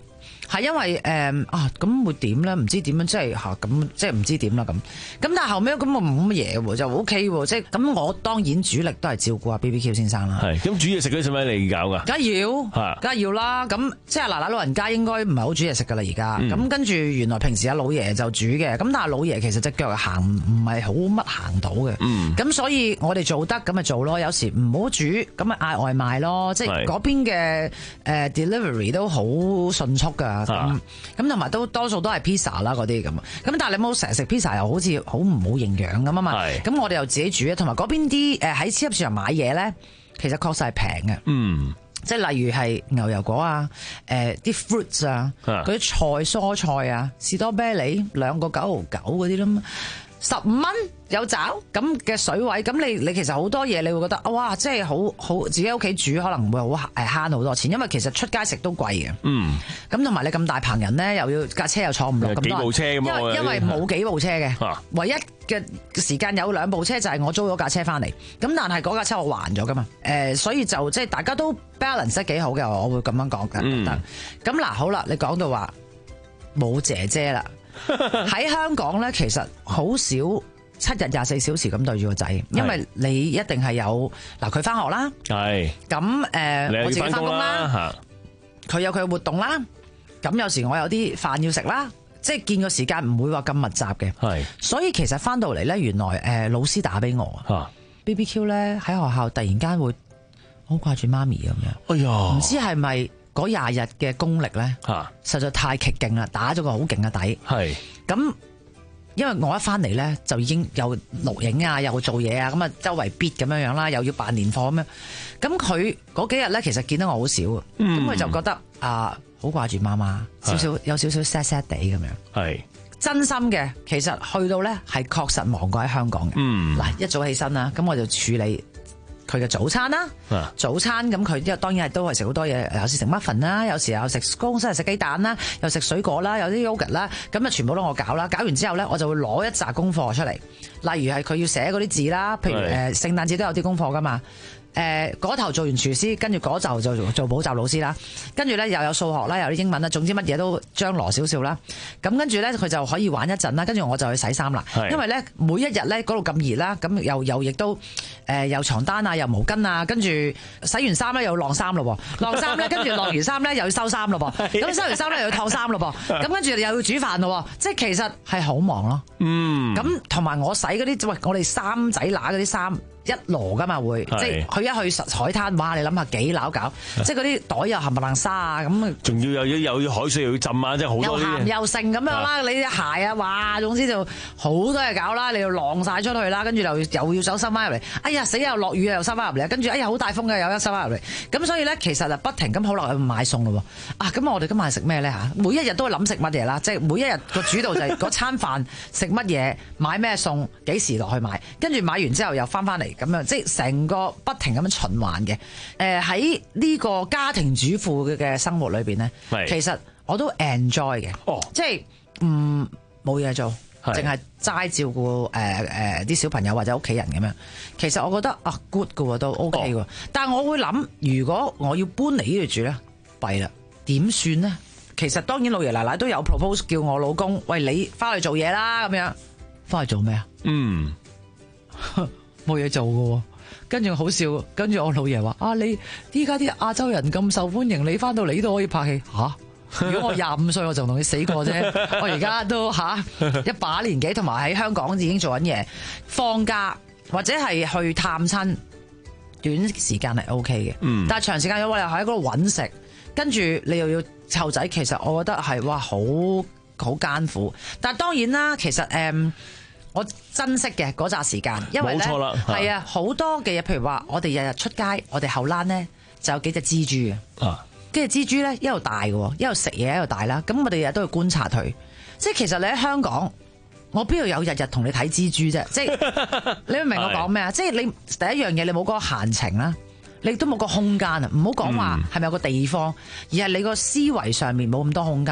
係因為誒、嗯、啊，咁會點咧？唔知點樣，即係嚇咁，即係唔知點啦咁。咁但係後尾咁我冇乜嘢喎，就 O K 喎。即係咁，我當然主力都係照顧阿 B B Q 先生啦。
係咁煮嘢食嗰啲使唔使你搞㗎？
梗係要，梗係要啦。咁即係奶奶老人家應該唔係好煮嘢食㗎啦，而家。咁、嗯、跟住原來平時阿老爺就煮嘅，咁但係老爺其實隻腳行唔係好乜行到嘅。咁、嗯、所以我哋做得咁咪做咯。有時唔好煮，咁咪嗌外賣咯。即係嗰邊嘅誒 delivery 都好迅速㗎。咁咁同埋都多數都係 pizza 啦嗰啲咁。咁但係你冇成日食 pizza 又好似好唔好營養咁啊嘛。咁我哋又自己煮，同埋嗰邊啲誒喺超級市場買嘢咧，其實確實係平嘅。嗯。即係例如係牛油果啊，誒、呃、啲 fruits 啊，嗰啲菜蔬菜啊，士多啤梨兩個九毫九嗰啲啦，十五蚊有找咁嘅水位，咁你你其實好多嘢你會覺得哇，即係好好自己屋企煮可能會好誒慳好多錢，因為其實出街食都貴嘅。嗯，咁同埋你咁大棚人咧，又要架車又坐唔落咁多，
幾部車咁啊？
因為因為冇幾部車嘅，啊、唯一嘅時間有兩部車就係我租咗架車翻嚟，咁但係嗰架車我還咗噶嘛，誒、呃，所以就即係大家都 balance 得幾好嘅，我會咁樣講嘅。嗯，咁嗱好啦，你講到話冇姐姐啦。喺香港咧，其實好少七日廿四小時咁對住個仔，因為你一定係有嗱佢翻學啦，係咁誒，我自己翻工啦，佢有佢嘅活動啦，咁有時我有啲飯要食啦，即係見個時間唔會話咁密集嘅，係，所以其實翻到嚟咧，原來誒、呃、老師打俾我啊 ，B B Q 咧喺學校突然間會好掛住媽咪咁樣，哎呀，唔知係咪？嗰廿日嘅功力咧，實在太極勁啦，打咗個好勁嘅底。係咁，因為我一翻嚟咧，就已經有錄影啊，又做嘢啊，咁啊周圍 beat 咁樣樣啦，又要辦年貨咁樣。咁佢嗰幾日咧，其實見得我好少，咁、嗯、佢就覺得啊，好掛住媽媽，少少有少少 sad sad 地咁樣。係真心嘅，其實去到咧係確實忙過喺香港嘅。嗯，嗱，一早起身啦，咁我就處理佢嘅早餐啦，啊、早餐咁佢因當然係都係食好多嘢，有時食 muffin 啦，有時又食公西食雞蛋啦，又食水果啦，有啲 yogurt 啦，咁啊全部都我搞啦，搞完之後咧，我就會攞一紮功課出嚟，例如係佢要寫嗰啲字啦，譬如誒聖誕節都有啲功課噶嘛。誒嗰頭做完廚師，跟住嗰頭就做做補習老師啦，跟住咧又有數學啦，又有啲英文啦，總之乜嘢都張羅少少啦。咁跟住咧佢就可以玩一陣啦，跟住我就去洗衫啦。因為咧每一日咧嗰度咁熱啦，咁又又亦都誒又床單啊，又毛巾啊，跟住洗完衫咧又要晾衫咯喎，晾衫咧跟住晾完衫咧又要收衫咯噃，咁收完衫咧又要燙衫咯噃，咁跟住又要煮飯咯喎，即係其實係好忙咯。嗯，咁同埋我洗嗰啲喂，我哋衫仔乸嗰啲衫。一籮噶嘛會，即係佢一去實海灘，哇！你諗下幾撈搞，即係嗰啲袋又冚唪唥沙啊咁。仲要又要又要海水又要浸啊，即係好多啲。又鹹又剩咁樣啦，你啲鞋啊，哇！總之就好多嘢搞啦，你要晾晒出去啦，跟住又又要走收翻入嚟。哎呀死又落雨又收翻入嚟，跟住哎呀好大風嘅又一收翻入嚟。咁所以咧其實就不停咁好落去買餸咯喎。啊咁我哋今日食咩咧嚇？每一日都會諗食乜嘢啦，即係每一日個主導就係嗰餐飯食乜嘢，買咩餸，幾時落去買，跟住買完之後又翻翻嚟。咁樣即係成個不停咁樣循環嘅。誒喺呢個家庭主婦嘅生活裏邊咧，其實我都 enjoy 嘅。哦，即係唔冇嘢做，淨係齋照顧誒誒啲小朋友或者屋企人咁樣。其實我覺得啊 good 嘅喎，都 OK 喎。哦、但係我會諗，如果我要搬嚟呢度住咧，弊啦，點算咧？其實當然老爺奶奶都有 propose 叫我老公，喂，你翻去做嘢啦咁樣。翻去做咩啊？嗯。冇嘢做嘅，跟住好笑，跟住我老爺話：啊，你依家啲亞洲人咁受歡迎，你翻到嚟都可以拍戲吓？啊、如果我廿五歲，我就同你死過啫。我而家都吓、啊、一把年紀，同埋喺香港已經做緊嘢，放假或者係去探親，短時間係 O K 嘅。嗯，但係長時間有我又喺嗰度搵食，跟住你又要湊仔，其實我覺得係哇好好艱苦。但係當然啦，其實誒。嗯我珍惜嘅嗰扎時間，因為咧係啊好多嘅嘢，譬如話我哋日日出街，我哋後欄咧就有幾隻蜘蛛嘅，啊，跟住蜘蛛咧一路大嘅，一路食嘢一路大啦，咁我哋日日都要觀察佢。即係其實你喺香港，我邊度有日日同你睇蜘蛛啫？即係你明唔明我講咩啊？即係你第一樣嘢，你冇嗰個閒情啦，你都冇個空間啊！唔好講話係咪有個地方，而係你個思維上面冇咁多空間。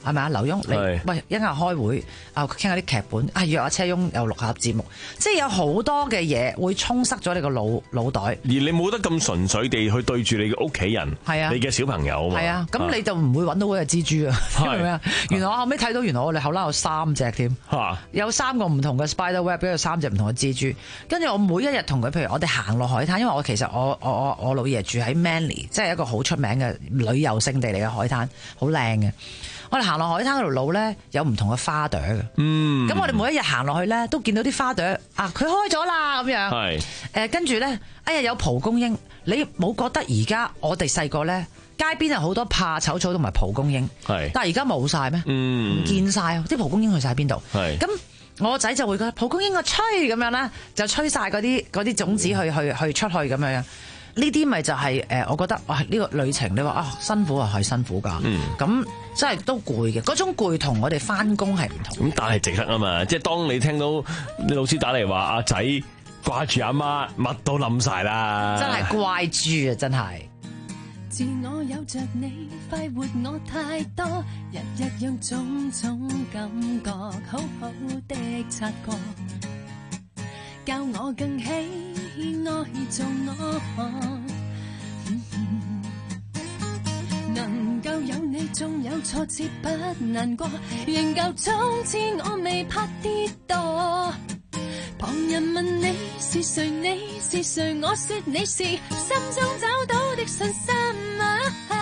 係咪啊？劉墉，你喂一陣間開會啊，傾下啲劇本啊，約阿車翁又錄下節目，即係有好多嘅嘢會充塞咗你個腦腦袋。而
你冇得咁純粹地去對住你嘅屋企人，係啊，你嘅小朋友啊嘛。係啊，
咁你就唔會揾到嗰隻蜘蛛啊？係咪啊？原來我後尾睇到，原來我哋後欄有三隻添，有三個唔同嘅 spider web， 有三隻唔同嘅蜘蛛。跟住我每一日同佢，譬如我哋行落海灘，因為我其實我我我我老爺住喺 Manly， 即係一個好出名嘅旅遊勝地嚟嘅海灘，好靚嘅。我哋行落海灘嗰條路咧，有唔同嘅花朵嘅。嗯，咁我哋每一日行落去咧，都見到啲花朵啊，佢開咗啦咁樣。係誒，跟住咧，哎呀有蒲公英，你冇覺得而家我哋細個咧，街邊有好多怕醜草同埋蒲公英。係，但係而家冇晒咩？嗯，唔見晒，啲蒲公英去晒邊度？係，咁我個仔就會覺得蒲公英啊吹咁樣啦，就吹晒嗰啲嗰啲種子去去去出去咁樣。呢啲咪就係誒，我覺得哇！呢個旅程你話啊辛苦啊係辛苦㗎，咁、嗯、真係都攰嘅。嗰種攰同我哋翻工係唔同。咁但係值得啊嘛！即係當你聽到你老師打嚟話阿仔掛住阿媽，乜都冧晒啦！真係怪豬啊！真係。自我有着你，快活我太多，日日讓種種感覺好好的察覺。教我更喜愛做我，嗯嗯、能夠有你，縱有挫折不難過，仍舊早知我未怕跌墮。旁人問你是誰，你是誰，我說你是心中找到的信心啊！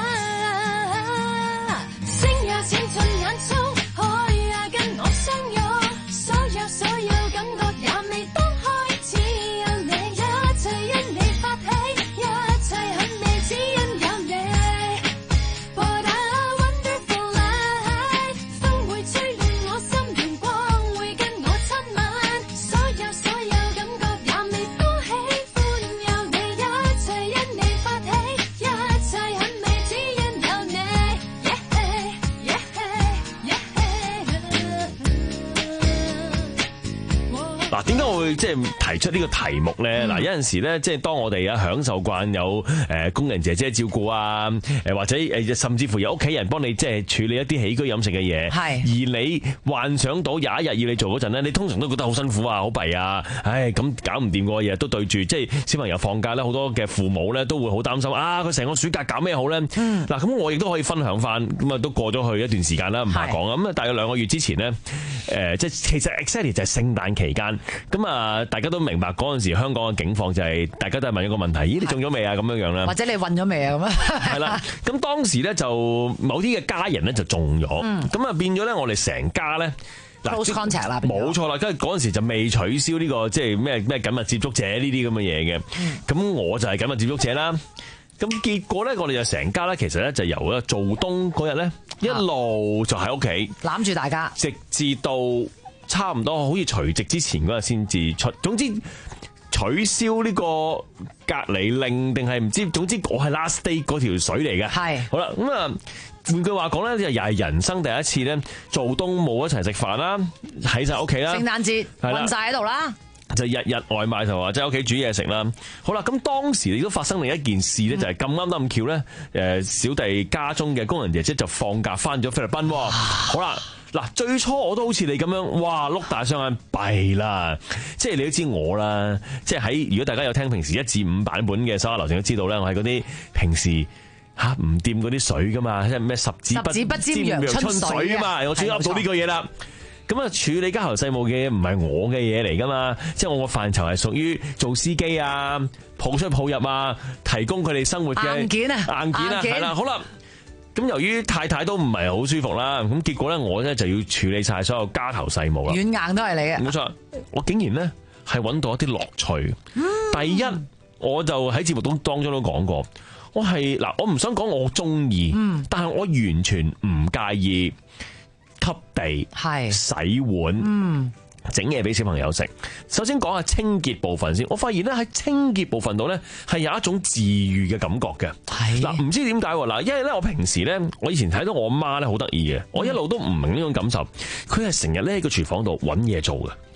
星也閃進眼中，海也跟我相擁，所有所有感覺也未多。點解我會即係提出呢個題目咧？嗱、嗯，有陣時咧，即係當我哋啊享受慣有誒工人姐姐照顧啊，誒或者誒甚至乎有屋企人幫你即係處理一啲起居飲食嘅嘢，係而你幻想到有一日要你做嗰陣咧，你通常都覺得好辛苦啊，好弊啊，唉咁搞唔掂嘅嘢都對住，即係小朋友放假咧，好多嘅父母咧都會好擔心啊，佢成個暑假搞咩好咧？嗱、嗯，咁我亦都可以分享翻，咁啊都過咗去一段時間啦，唔怕講啊，咁啊大約兩個月之前咧，誒即係其實 exactly 就係聖誕期間。咁啊，大家都明白嗰陣時香港嘅境況就係，大家都係問一個問題：咦，你中咗未啊？咁樣樣啦，或者你運咗未啊？咁啊，係啦。咁當時咧就某啲嘅家人咧就中咗，咁啊變咗咧我哋成家咧 close contact 啦，冇錯啦。跟住嗰陣時就未取消呢個即係咩咩緊密接觸者呢啲咁嘅嘢嘅。咁我就係緊密接觸者啦。咁結果咧，我哋就成家咧，其實咧就由咧做冬嗰日咧一路就喺屋企攬住大家，直至到差唔多好似除夕之前嗰日先至出，總之取消呢個隔離令定係唔知，總之我係 last day 嗰條水嚟嘅。係好啦，咁啊換句話講咧，又係人生第一次咧做冬冇一齊食飯啦，喺晒屋企啦，聖誕節混晒喺度啦，就日日外賣同或者喺屋企煮嘢食啦。好啦，咁當時亦都發生另一件事咧，就係咁啱得咁巧咧，誒小弟家中嘅工人姐姐就放假翻咗菲律賓。好啦。嗱，最初我都好似你咁樣，哇碌大雙眼弊啦，即係你都知我啦，即係喺如果大家有聽平時一至五版本嘅手下留情都知道咧，我係嗰啲平時吓唔掂嗰啲水噶嘛，即係咩十指不沾陽春水啊嘛，我終於噏到呢個嘢啦。咁啊，處理家頭細務嘅嘢唔係我嘅嘢嚟噶嘛，即係我個範疇係屬於做司機啊、抱出抱入啊、提供佢哋生活嘅硬件啊、硬件啊，係啦，好啦。咁由於太太都唔係好舒服啦，咁結果咧我咧就要處理晒所有家頭細務啦。軟硬都係你嘅，冇錯。我竟然咧係揾到一啲樂趣。嗯、第一，我就喺節目當當中都講過，我係嗱，我唔想講我中意，嗯、但係我完全唔介意吸地、係洗碗。嗯整嘢俾小朋友食。首先講下清潔部分先，我發現咧喺清潔部分度咧係有一種治愈嘅感覺嘅。係嗱，唔知點解嗱，因為咧我平時咧，我以前睇到我媽咧好得意嘅，我一路都唔明呢種感受。佢係成日咧喺個廚房度揾嘢做嘅。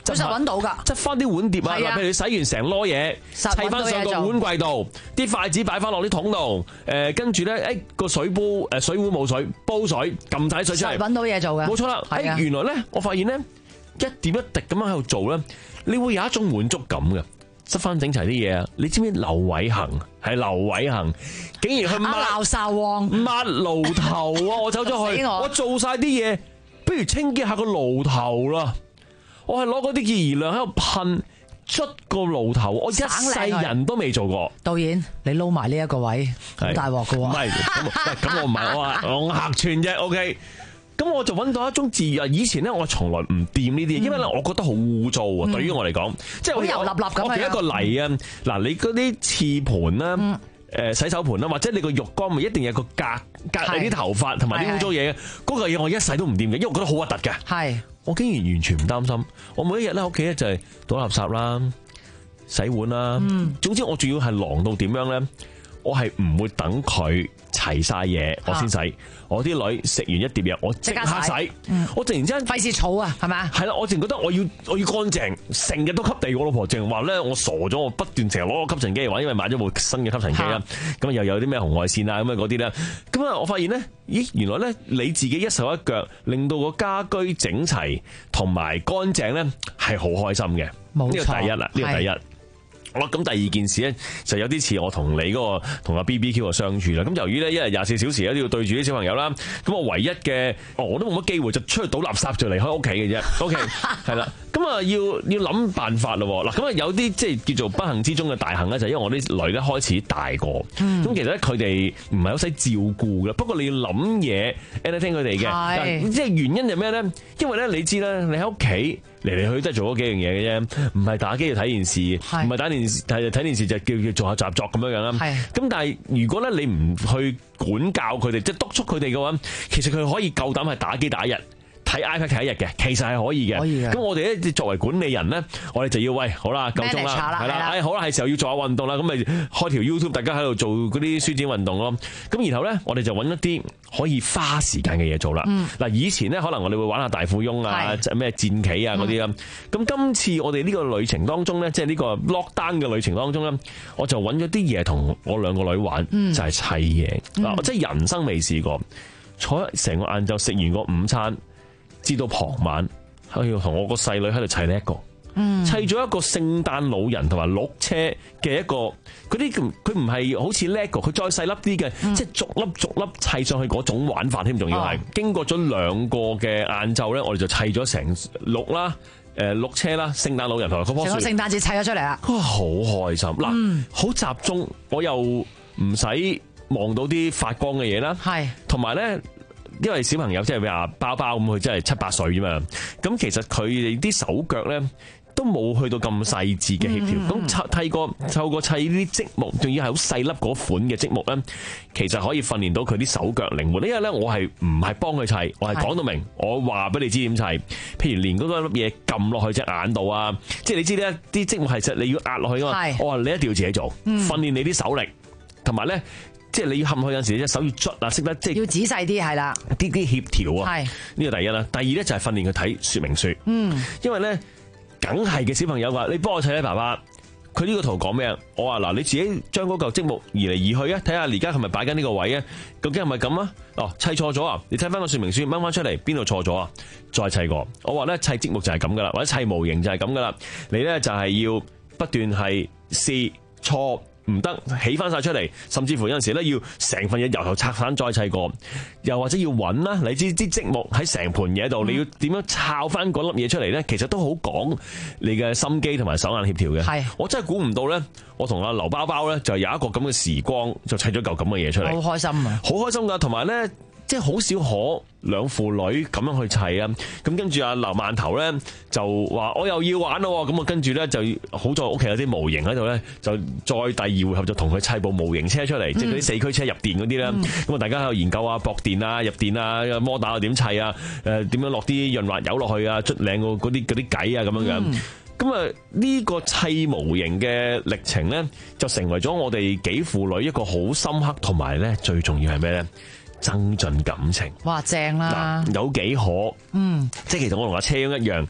佢實揾到㗎，
執翻啲碗碟啊，嗱，譬如你洗完成籮嘢，砌翻上個碗櫃度，啲筷子擺翻落啲桶度，誒跟住咧，誒個水煲誒水壺冇水，煲水撳晒水出嚟，
揾到嘢做嘅，
冇錯啦。誒原來咧，我發現咧一點一滴咁樣喺度做咧，你會有一種滿足感嘅。執翻整齊啲嘢啊！你知唔知劉偉恒係劉偉恒，竟然去抹
鬧哨王
抹爐頭啊！我走咗去，我，我做晒啲嘢，不如清潔下個爐頭啦。我係攞嗰啲熱量喺度噴，捽個爐頭，我一世人都未做過。
導演，你撈埋呢一個位，好大鑊噶喎！
唔係，咁我唔係，我話我客串啫。OK。咁我就揾到一種治癒。以前咧，我從來唔掂呢啲嘢，因為咧，我覺得好污糟啊。對於我嚟講，即係好油立立咁。我舉一個例啊，嗱，你嗰啲廁盤啦，誒洗手盤啦，或者你個浴缸咪一定有個隔隔你啲頭髮同埋啲污糟嘢嘅，嗰嚿嘢我一世都唔掂嘅，因為我覺得好核突嘅。係，我竟然完全唔擔心。我每一日咧喺屋企咧就係倒垃圾啦、洗碗啦，總之我仲要係狼到點樣咧？我係唔會等佢齊晒嘢，我先洗。啊、我啲女食完一碟嘢，我即刻洗。嗯、我突然之間
費事嘈啊，係咪？
係啦，我淨覺得我要我要乾淨，成日都吸地。我老婆淨話咧，我傻咗，我不斷成日攞個吸塵機話，因為買咗部新嘅吸塵機啦。咁、啊、又有啲咩紅外線啊咁啊嗰啲咧。咁啊，我發現咧，咦，原來咧你自己一手一腳，令到個家居整齊同埋乾淨咧，係好開心嘅。冇錯，呢個第一啦，呢個第一。好啦，咁第二件事咧，就有啲似我同你嗰個同阿 B B Q 嘅相處啦。咁由於咧一日廿四小時咧都要對住啲小朋友啦，咁我唯一嘅，哦，我都冇乜機會就出去倒垃圾就離開屋企嘅啫。O K， 係啦，咁啊要要諗辦法咯。嗱，咁啊有啲即係叫做不幸之中嘅大幸咧，就係因為我啲女咧開始大個，咁、嗯、其實咧佢哋唔係好使照顧嘅。不過你要諗嘢 entertain 佢哋嘅，即係原因係咩咧？因為咧你知啦，你喺屋企嚟嚟去去都係做嗰幾樣嘢嘅啫，唔係打機就睇電視，唔係打電視睇睇電視就叫叫做下習作咁樣樣啦。咁但係如果咧你唔去管教佢哋，即係督促佢哋嘅話，其實佢可以夠膽係打機打一日，睇 iPad 睇一日嘅，其實係可以嘅。咁我哋咧作為管理人咧，我哋就要喂好啦，夠鐘啦，係啦，誒好啦，係時候要做下運動啦，咁咪開條 YouTube，大家喺度做嗰啲舒展運動咯。咁然後咧，我哋就揾一啲可以花時間嘅嘢做啦。嗱、嗯，以前咧可能我哋會玩下大富翁啊，咩戰棋啊嗰啲啦。咁、嗯、今次我哋呢個旅程當中咧，即係呢個 lockdown 嘅旅程當中咧，我就揾咗啲嘢同我兩個女玩，嗯、就係砌嘢。嗱、嗯，即係人生未試過，坐成個晏晝食完個午餐，至到傍晚，喺度同我個細女喺度砌呢一個。嗯、砌咗一個聖誕老人同埋鹿車嘅一個，嗰啲佢唔係好似 LEGO，佢再細粒啲嘅，嗯、即係逐粒逐粒砌上去嗰種玩法添，仲要係、哦、經過咗兩個嘅晏晝咧，我哋就砌咗成鹿啦、誒鹿車啦、聖誕老人同埋嗰棵樹，成個聖誕節砌咗出嚟啦，哇！好開心嗱，好、嗯、集中，我又唔使望到啲發光嘅嘢啦，係同埋咧。因為小朋友即係話包包咁，佢真係七八歲啫嘛。咁其實佢哋啲手腳咧都冇去到咁細緻嘅協調。咁砌過透過砌呢啲積木，仲要係好細粒嗰款嘅積木咧，其實可以訓練到佢啲手腳靈活。因為咧，我係唔係幫佢砌，我係講到明，我話俾你知點砌。譬如連嗰粒嘢撳落去隻眼度啊，即係你知咧，啲積木係實你要壓落去噶嘛。我話你一定要自己做，訓練你啲手力，同埋咧。即係你要冚佢有陣時，隻手要捽啊，識得即係要仔細啲，係啦，啲啲協調啊，係呢個第一啦。第二咧就係訓練佢睇說明書，嗯，因為咧梗係嘅小朋友話，你幫我砌咧，爸爸，佢呢個圖講咩啊？我話嗱，你自己將嗰嚿積木移嚟移去啊，睇下而家係咪擺緊呢個位啊？究竟係咪咁啊？哦，砌錯咗啊！你睇翻個說明書，掹翻出嚟，邊度錯咗啊？再砌過。我話咧砌積木就係咁噶啦，或者砌模型就係咁噶啦。你咧就係要不斷係試錯。唔得，起翻晒出嚟，甚至乎有陣時咧要成份嘢由頭拆散再砌過，又或者要揾啦。你知啲積木喺成盤嘢度，你要點樣抄翻嗰粒嘢出嚟咧？其實都好講你嘅心機同埋手眼協調嘅。係，我真係估唔到咧，我同阿劉包包咧就有一個咁嘅時光，就砌咗嚿咁嘅嘢出嚟。好開心啊！好開心噶，同埋咧。即係好少可兩父女咁樣去砌啊！咁跟住阿劉饅頭咧就話我又要玩咯，咁啊跟住咧就好在屋企有啲模型喺度咧，就再第二回合就同佢砌部模型車出嚟，嗯、即係嗰啲四驅車入電嗰啲咧。咁啊、嗯、大家喺度研究啊，駁電啊、入電啊、摩打啊點砌啊，誒點樣落啲潤滑油落去啊，捽靚個嗰啲嗰啲計啊咁樣樣。咁啊呢個砌模型嘅歷程咧，就成為咗我哋幾父女一個好深刻，同埋咧最重要係咩咧？增進感情，哇正啦！有幾可，嗯，即係其實我同阿車一樣，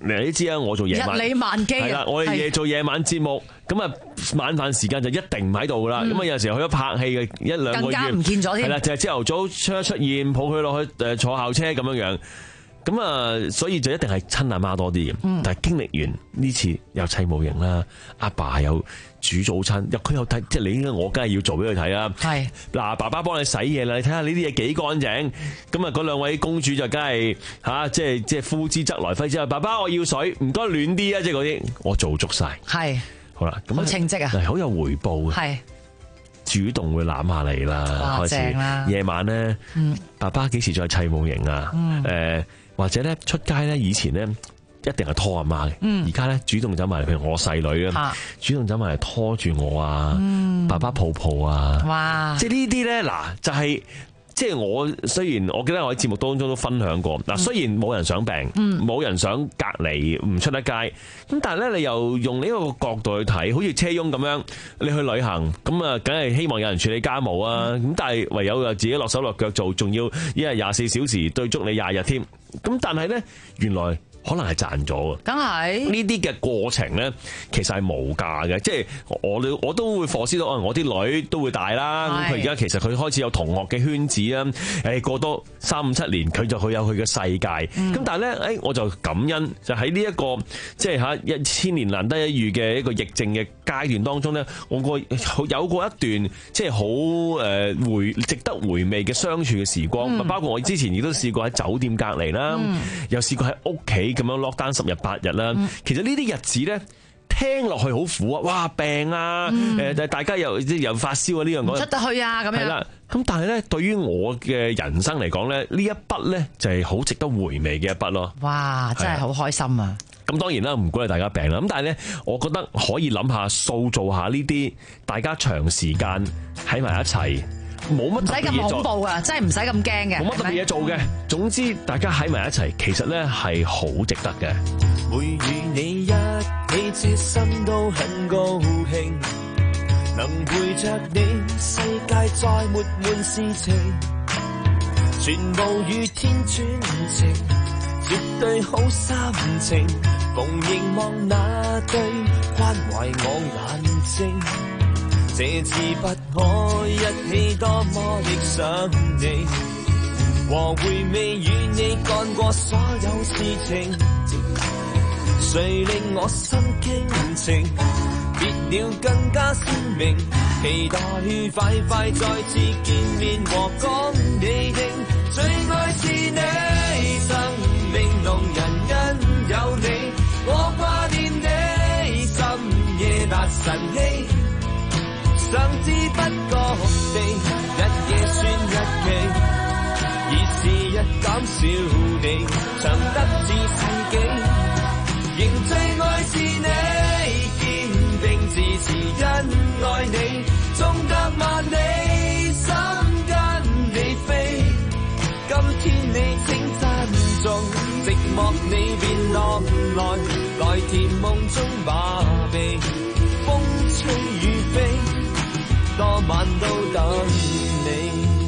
你都知啊，我做夜晚
日理萬機啊
係啦，我哋夜做夜晚節目，咁啊晚飯時間就一定唔喺度啦。咁啊有陣時去咗拍戲嘅一兩個月，
更加唔見咗添。
係啦，就係朝頭早出一出現，抱佢落去誒坐校車咁樣樣。咁啊，所以就一定係親阿媽多啲嘅。嗯、但係經歷完呢次又砌模型啦，阿爸又煮早餐，又佢又睇，即係你應該我梗係要做俾佢睇啦。係嗱，爸爸幫你洗嘢啦，你睇下呢啲嘢幾乾淨。咁啊，嗰兩位公主就梗係吓，即係即係呼之則來揮之。爸爸我要水，唔該暖啲啊！即係嗰啲我做足晒。係好啦，咁好稱職啊，好有回報嘅。係。主動會攬下你啦，開始夜晚咧，嗯、爸爸幾時再砌模型啊？誒、嗯，或者咧出街咧，以前咧一定係拖阿媽嘅，而家咧主動走埋嚟，譬如我細女啊，主動走埋嚟拖住我啊，嗯、爸爸抱抱啊，哇！即係呢啲咧，嗱就係、是。即係我雖然我記得我喺節目當中都分享過，嗱雖然冇人想病，冇、嗯、人想隔離唔出得街，咁但係咧你又用呢個角度去睇，好似車翁咁樣，你去旅行咁啊，梗係希望有人處理家務啊，咁、嗯、但係唯有自己落手落腳做，仲要一日廿四小時對足你廿日添，咁但係咧原來。可能係賺咗嘅，梗係呢啲嘅過程咧，其實係無價嘅。即係我我都會課思到，我啲女都會大啦。咁佢而家其實佢開始有同學嘅圈子啦。誒過多三五七年，佢就佢有佢嘅世界。咁、嗯、但係咧，誒我就感恩，就喺呢一個即係嚇一千年難得一遇嘅一個疫症嘅階段當中咧，我個有過一段即係好誒回值得回味嘅相處嘅時光。嗯、包括我之前亦都試過喺酒店隔離啦，嗯、又試過喺屋企。咁樣落單十日八日啦，其實呢啲日子咧聽落去好苦啊！哇，病啊，誒、嗯，大家又又發燒啊，呢樣嗰樣出得去啊，咁樣係啦。咁但係咧，對於我嘅人生嚟講咧，呢一筆咧就係好值得回味嘅一筆咯。哇，真係好開心啊！咁當然啦，唔鼓勵大家病啦。咁但係咧，我覺得可以諗下塑造下呢啲大家長時間喺埋一齊。冇乜唔使咁恐怖啊，真係唔使咁驚嘅。冇乜特別嘢做嘅，總之大家喺埋一齊，其實咧係好值得嘅。
每與你一起，這心都很高興，能陪着你，世界再沒悶事情，全部與天專情，絕對好心情。逢凝望那對關懷我眼睛。這次不可一起，多麼的想你，和回味與你幹過所有事情，誰令我心傾情，別了更加鮮明，期待快快再次見面和講你聽，最愛是你，生命動人因有你，我掛念你，深夜達晨曦。想知不覺地，一夜算日期，而時日減少你，長得似世紀，仍最愛是你，堅定自持因愛你，縱隔萬里，心跟你飛，今天你請珍重，寂寞你便落來，來甜夢中把臂，風吹雨飛。多晚都等你，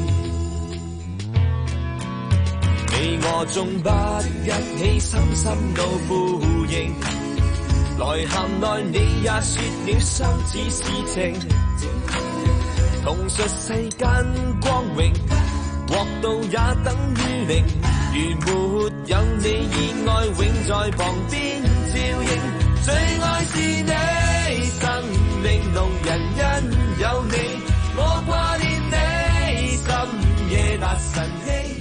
你我縱不一起，深深都呼應。來含內你也說了相似事情，同述世間光榮，獲到也等於零。如沒有你，意外永在旁邊照應。最愛是你，生命動人因有你，我掛念你，深夜達晨曦。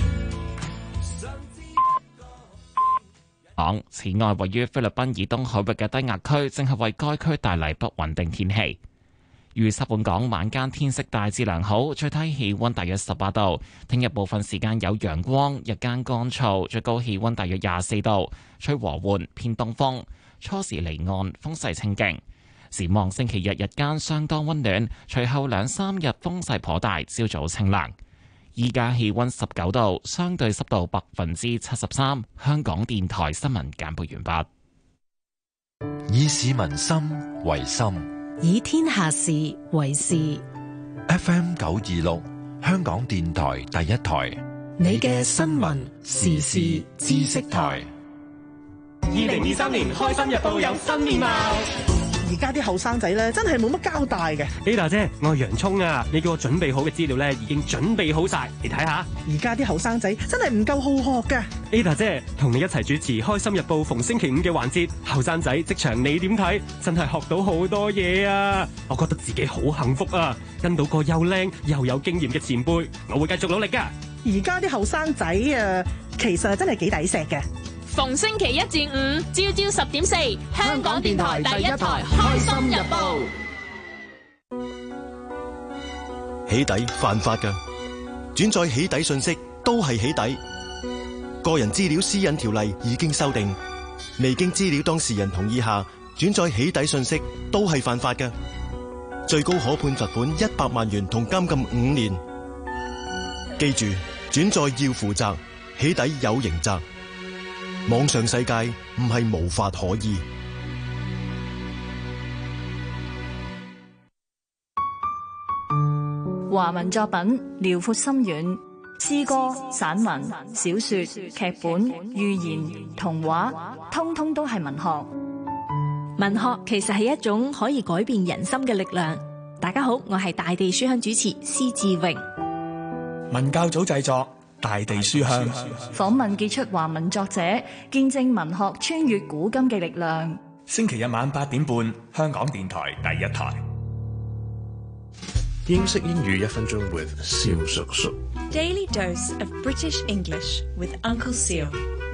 港此外，位於菲律賓以東海域嘅低壓區正係為該區帶嚟不穩定天氣。預測本港晚間天色大致良好，最低氣溫大約十八度。聽日部分時間有陽光，日間乾燥，最高氣溫大約廿四度，吹和緩偏東風，初時離岸風勢清勁。展望星期日日間相當溫暖，隨後兩三日風勢頗大，朝早清涼。依家氣溫十九度，相對濕度百分之七十三。香港電台新聞簡報完
畢。以市民心為心，
以天下事為事。
F M 九二六，香港電台第一台，
你嘅新聞時事知識台。
二零二三年開心日報有新面貌。
而家啲後生仔咧，真係冇乜交代嘅。
Ada 姐，我係洋葱啊！你叫我準備好嘅資料咧，已經準備好晒，你睇下。
而家啲後生仔真係唔夠好學㗎。
Ada 姐，同你一齊主持《開心日報》逢星期五嘅環節，後生仔職場你點睇？真係學到好多嘢啊！我覺得自己好幸福啊，跟到個又靚又有經驗嘅前輩，我會繼續努力㗎。
而家啲後生仔啊，其實真係幾抵錫嘅。
逢星期一至五朝朝十點四，香港電台第一台《開心日報》。
起底犯法㗎，轉載起底信息都係起底。個人資料私隱條例已經修訂，未經資料當事人同意下轉載起底信息都係犯法㗎，最高可判罰款一百萬元同監禁五年。記住，轉載要負責，起底有刑責。網上世界唔係無法可依。
華文作品遼闊深遠，詩歌、散文、小說、劇本、寓言、童話，通通都係文學。
文學其實係一種可以改變人心嘅力量。大家好，我係大地書香主持施志榮。
文教組製作大地書香，
訪問傑出華文作者，見證文學穿越古今嘅力量。
星期日晚八點半，香港電台第一台。
英式英語一分鐘 with 蕭叔叔。
Daily dose of British English with Uncle Seal。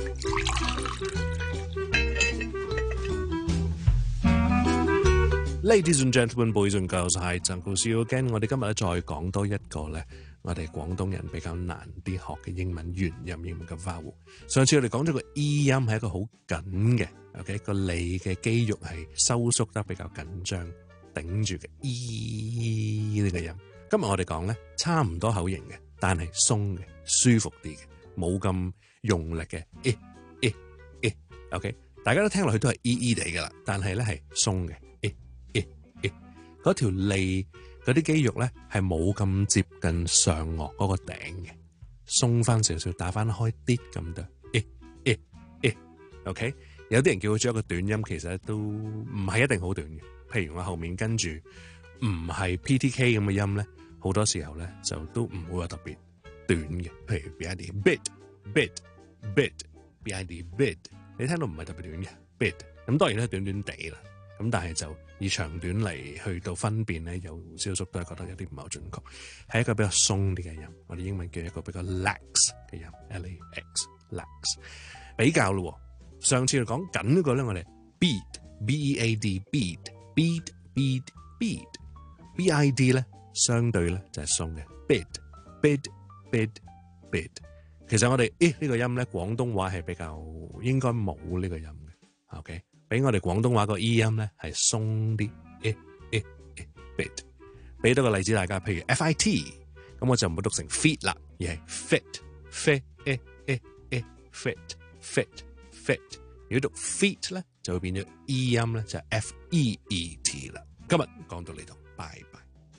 Ladies and gentlemen, boys and girls， 係Uncle Seal again。我哋今日咧再講多一個咧，我哋廣東人比較難啲學嘅英文元音英文嘅 vowel。上次我哋講咗個 E 音係一個好緊嘅 ，OK 個脷嘅肌肉係收縮得比較緊張，頂住嘅 E 呢個音。今日我哋講咧差唔多口型嘅，但係鬆嘅，舒服啲嘅，冇咁用力嘅 E E E。OK， 大家都聽落去都係 E E 地噶啦，但係咧係鬆嘅。嗰條脷嗰啲肌肉咧係冇咁接近上顎嗰個頂嘅，鬆翻少少，打翻開啲咁多。誒誒誒 OK， 有啲人叫佢做一個短音，其實都唔係一定好短嘅。譬如我後面跟住唔係 P T K 咁嘅音咧，好多時候咧就都唔會話特別短嘅。譬如 behind bit bit bit behind bit， 你聽到唔係特別短嘅 bit， 咁當然咧短短地啦。咁但係就以長短嚟去到分辨咧，有蕭叔都係覺得有啲唔係好準確，係一個比較鬆啲嘅音。我哋英文叫一個比較 lax 嘅音 ，L A X lax。比較咯，上次嚟講緊嗰個咧，我哋 beat B E A D beat beat beat beat B I D 咧，相對咧就係鬆嘅 bid bid bid bid。其實我哋誒呢個音咧，廣東話係比較應該冇呢個音嘅。OK。俾我哋廣東話個 E 音咧係鬆啲，誒誒誒 bit。俾多個例子大家，譬如 F I T， 咁我就唔會讀成 feet 啦，而係 fit，fit，誒誒誒 fit，fit，fit。如果讀 feet 咧，就會變咗 E 音咧，就係 F E E T 啦。今日講到呢度，拜拜。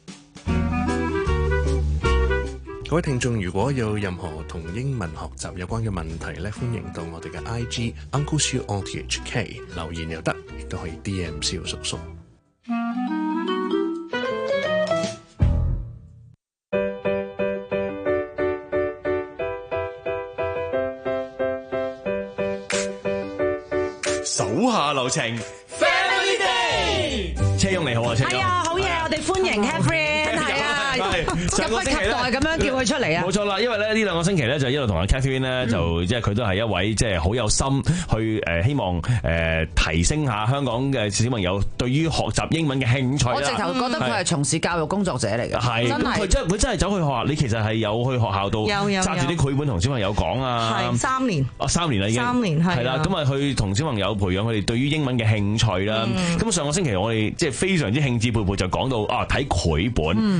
各位聽眾，如果有任何同英文學習有關嘅問題咧，歡迎到我哋嘅 I G Uncle Siu O T H K 留言又得，亦都可以 D M 蕭叔叔。
手下留情 ，Family Day， 車勇你好啊，車勇。
係啊，好嘢，我哋歡迎 Catherine， 係啊。急不及待咁樣叫佢出嚟啊！
冇錯啦，因為咧呢兩個星期咧就一路同阿 Catherine 咧就即係佢都係一位即係好有心去誒希望誒提升下香港嘅小朋友對於學習英文嘅興趣啦。
我直頭覺得佢係從事教育工作者嚟嘅，
係真係佢真佢真係走去學校。你其實係有去學校度揸住啲繪本同小朋友講啊，
係三年
哦三年啦已經
三年係
啦，咁啊去同小朋友培養佢哋對於英文嘅興趣啦。咁上個星期我哋即係非常之興致勃勃就講到啊睇繪本，咁亦都話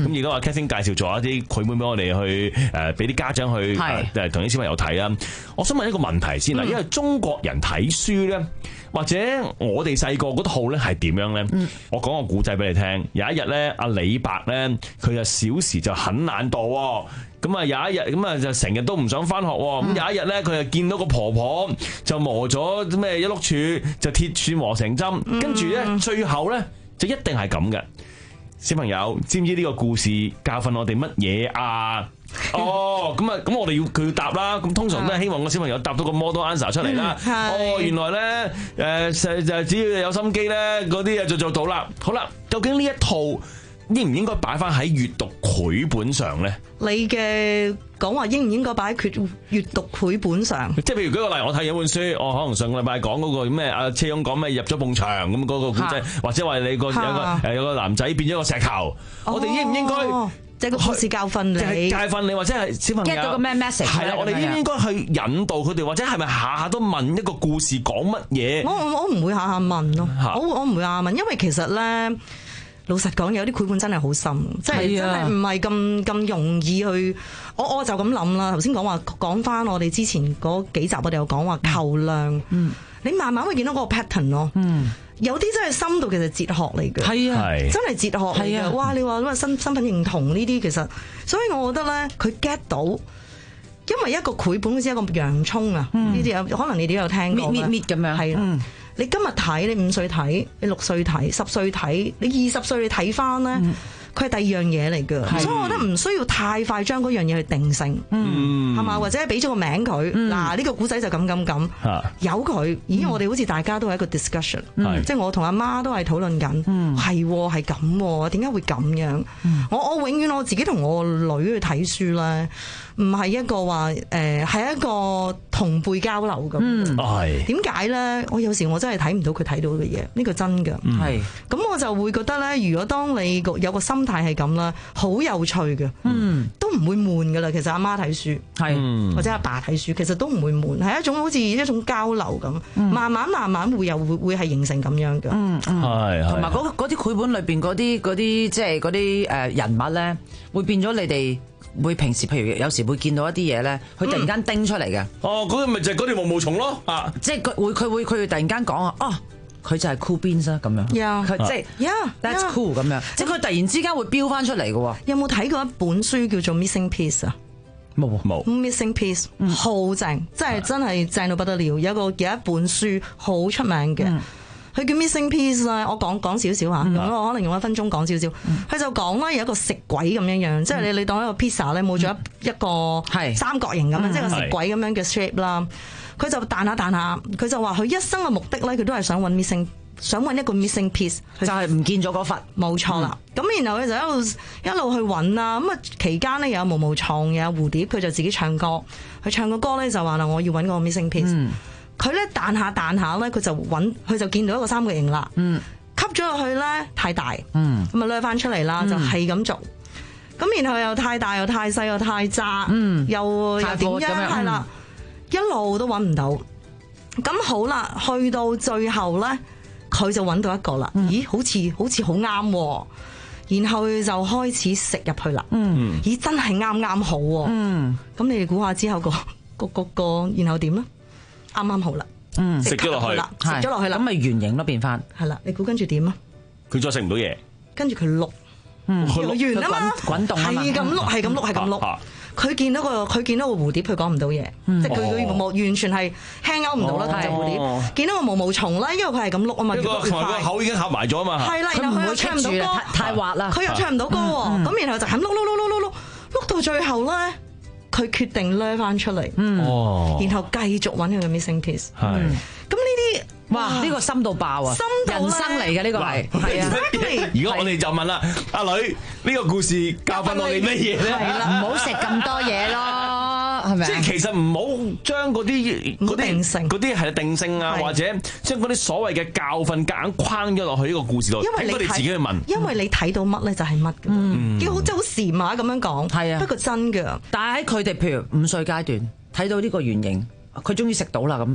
Catherine 介紹咗一啲繪本俾我哋去誒，俾啲家長去誒同啲小朋友睇啊。我想問一個問題先啦，因為中國人睇書咧，或者我哋細個嗰套咧係點樣咧？嗯、我講個古仔俾你聽。有一日咧，阿李白咧，佢就小時就很懶惰，咁啊有一日咁啊就成日都唔想翻學。咁、嗯、有一日咧，佢就見到個婆婆就磨咗咩一碌柱，就鐵柱磨成針，跟住咧最後咧就一定係咁嘅。小朋友知唔知呢個故事教訓我哋乜嘢啊？哦，咁啊，咁我哋要佢要答啦。咁通常都係希望個小朋友答到個 model answer 出嚟啦。哦，原來咧誒就只要有心機咧，嗰啲嘢就做到啦。好啦，究竟呢一套應唔應該擺翻喺閱讀繪本上咧？
你嘅講話應唔應該擺喺閱閱讀繪本上？
即係譬如舉個例，我睇有本書，我可能上個禮拜講嗰個咩阿車勇講咩入咗埲牆咁嗰個故仔，或者話你個有個誒有個男仔變咗個石頭，我哋應唔應該？
即係個故事教訓你，
教訓你或者係小朋友
get 到個咩 message？
係啦，我哋應唔應該去引導佢哋，或者係咪下下都問一個故事講乜嘢？
我我我唔會下下問咯，我我唔會下下問，因為其實咧，老實講有啲繪本真係好深，即係真係唔係咁咁容易去。我我就咁諗啦。頭先講話講翻我哋之前嗰幾集，我哋有講話求量，嗯，你慢慢會見到嗰個 pattern 咯，嗯。有啲真係深度，其實哲學嚟嘅，係啊，真係哲學嚟嘅。哇！你話咁啊身身份認同呢啲，其實，所以我覺得咧，佢 get 到，因為一個繪本好似一個洋葱啊，呢啲有可能你哋都有聽過，搣搣搣咁樣，係啊。你今日睇，你五歲睇，你六歲睇，十歲睇，你二十歲你睇翻咧。佢係第二樣嘢嚟㗎，所以我覺得唔需要太快將嗰樣嘢去定性，係、嗯、嘛？或者俾咗個名佢，嗱、嗯、呢、呢個古仔就咁咁咁，由佢。咦，我哋好似大家都係一個 discussion，、嗯、即係我同阿媽都係討論緊，係係咁，點解會咁樣？嗯、我我永遠我自己同我女去睇書咧，唔係一個話誒，係、呃、一個同輩交流咁。係點解咧？我有時我真係睇唔到佢睇到嘅嘢，呢、呢個真㗎。係咁、嗯、我就會覺得咧，如果當你有個心態係咁啦，好有趣嘅，嗯，都唔會悶噶啦。其實阿媽睇書係，嗯、或者阿爸睇書，其實都唔會悶，係一種好似一種交流咁、嗯，慢慢慢慢會又會會係形成咁樣嘅，嗯，
係同埋嗰嗰啲繪本裏邊嗰啲嗰啲即係嗰啲誒人物咧，會變咗你哋會平時譬如有時會見到一啲嘢咧，佢突然間叮出嚟嘅、嗯，哦，嗰個咪就係嗰條毛毛蟲咯，啊，即係佢會佢會佢會突然間講啊，哦。佢就係 cool beans 啊，咁樣，佢、yeah, 即係 yeah,，that's yeah. cool 咁樣，即係佢突然之間會飆翻出嚟嘅喎。
有冇睇過一本書叫做 Missing Piece 啊？
冇
冇。
Missing Piece 好正，即係真係正到不得了。有一個有一本書好出名嘅，佢、嗯、叫 Missing Piece 啊。我講講少少嚇，用我可能用一分鐘講少少。佢、嗯、就講啦，有一個食鬼咁樣樣，嗯、即係你你當一個 pizza 咧，冇咗一一個三角形咁樣，即係個食鬼咁樣嘅 shape 啦。佢就彈下彈下，佢就話佢一生嘅目的咧，佢都係想揾 missing， 想揾一個 missing piece，
就係唔見咗嗰忽，
冇錯啦。咁、嗯、然後佢就一路一路去揾啦。咁啊期間咧有毛毛蟲，有蝴蝶，佢就自己唱歌。佢唱個歌咧就話啦，我要揾個 missing piece。佢、嗯、咧彈下彈下咧，佢就揾，佢就見到一個三角形啦。嗯，吸咗落去咧太大，嗯，咁啊掠翻出嚟啦，就係咁做。咁、嗯、然後又太大，又太細，又太渣，嗯，又又點樣？係啦。一路都揾唔到，咁好啦，去到最後咧，佢就揾到一個啦、嗯。咦，好似好似好啱，然後佢就開始食入去啦。嗯，咦，真係啱啱好。嗯，咁你哋估下之後個個個個，然後點咧？啱啱好啦。嗯，
食咗落去啦，
食咗落去啦，
咁咪圓形咯，變翻。
係啦，你估跟住點啊？
佢再食唔到嘢，
跟住佢碌，嗯，圓啊嘛，滾動啊嘛，係咁碌，係咁碌，係咁碌。佢見到個佢見到個蝴蝶，佢講唔到嘢、嗯，即係佢佢毛毛完全係輕勾唔到啦。隻蝴蝶見到個毛毛蟲啦，因為佢係咁碌啊嘛，個
口已經合埋咗啊嘛。係啦，
然後佢又唱唔到歌，
太滑啦。佢
又唱唔到歌喎，咁、嗯嗯、然後就係咁碌碌碌碌碌碌碌到最後咧，佢決定掠翻出嚟、嗯，然後繼續揾佢嘅 missing piece。係咁呢啲。
哇！呢、這個深度爆啊，深度人生嚟嘅呢個係，係啊。
如果我哋就問啦，阿女呢、這個故事教訓我哋乜嘢咧？
係啦，唔好食咁多嘢咯，係咪？
即係其實唔好將嗰啲嗰啲嗰啲係定性啊，或者將嗰啲所謂嘅教訓夾硬框咗落去呢個故事度，應該你自己去問。
因為你睇到乜咧就係乜嘅，嗯，幾好即係好禪啊咁樣講，係啊。不過真嘅，
但係喺佢哋譬如五歲階段睇到呢個原型，佢終於食到啦咁。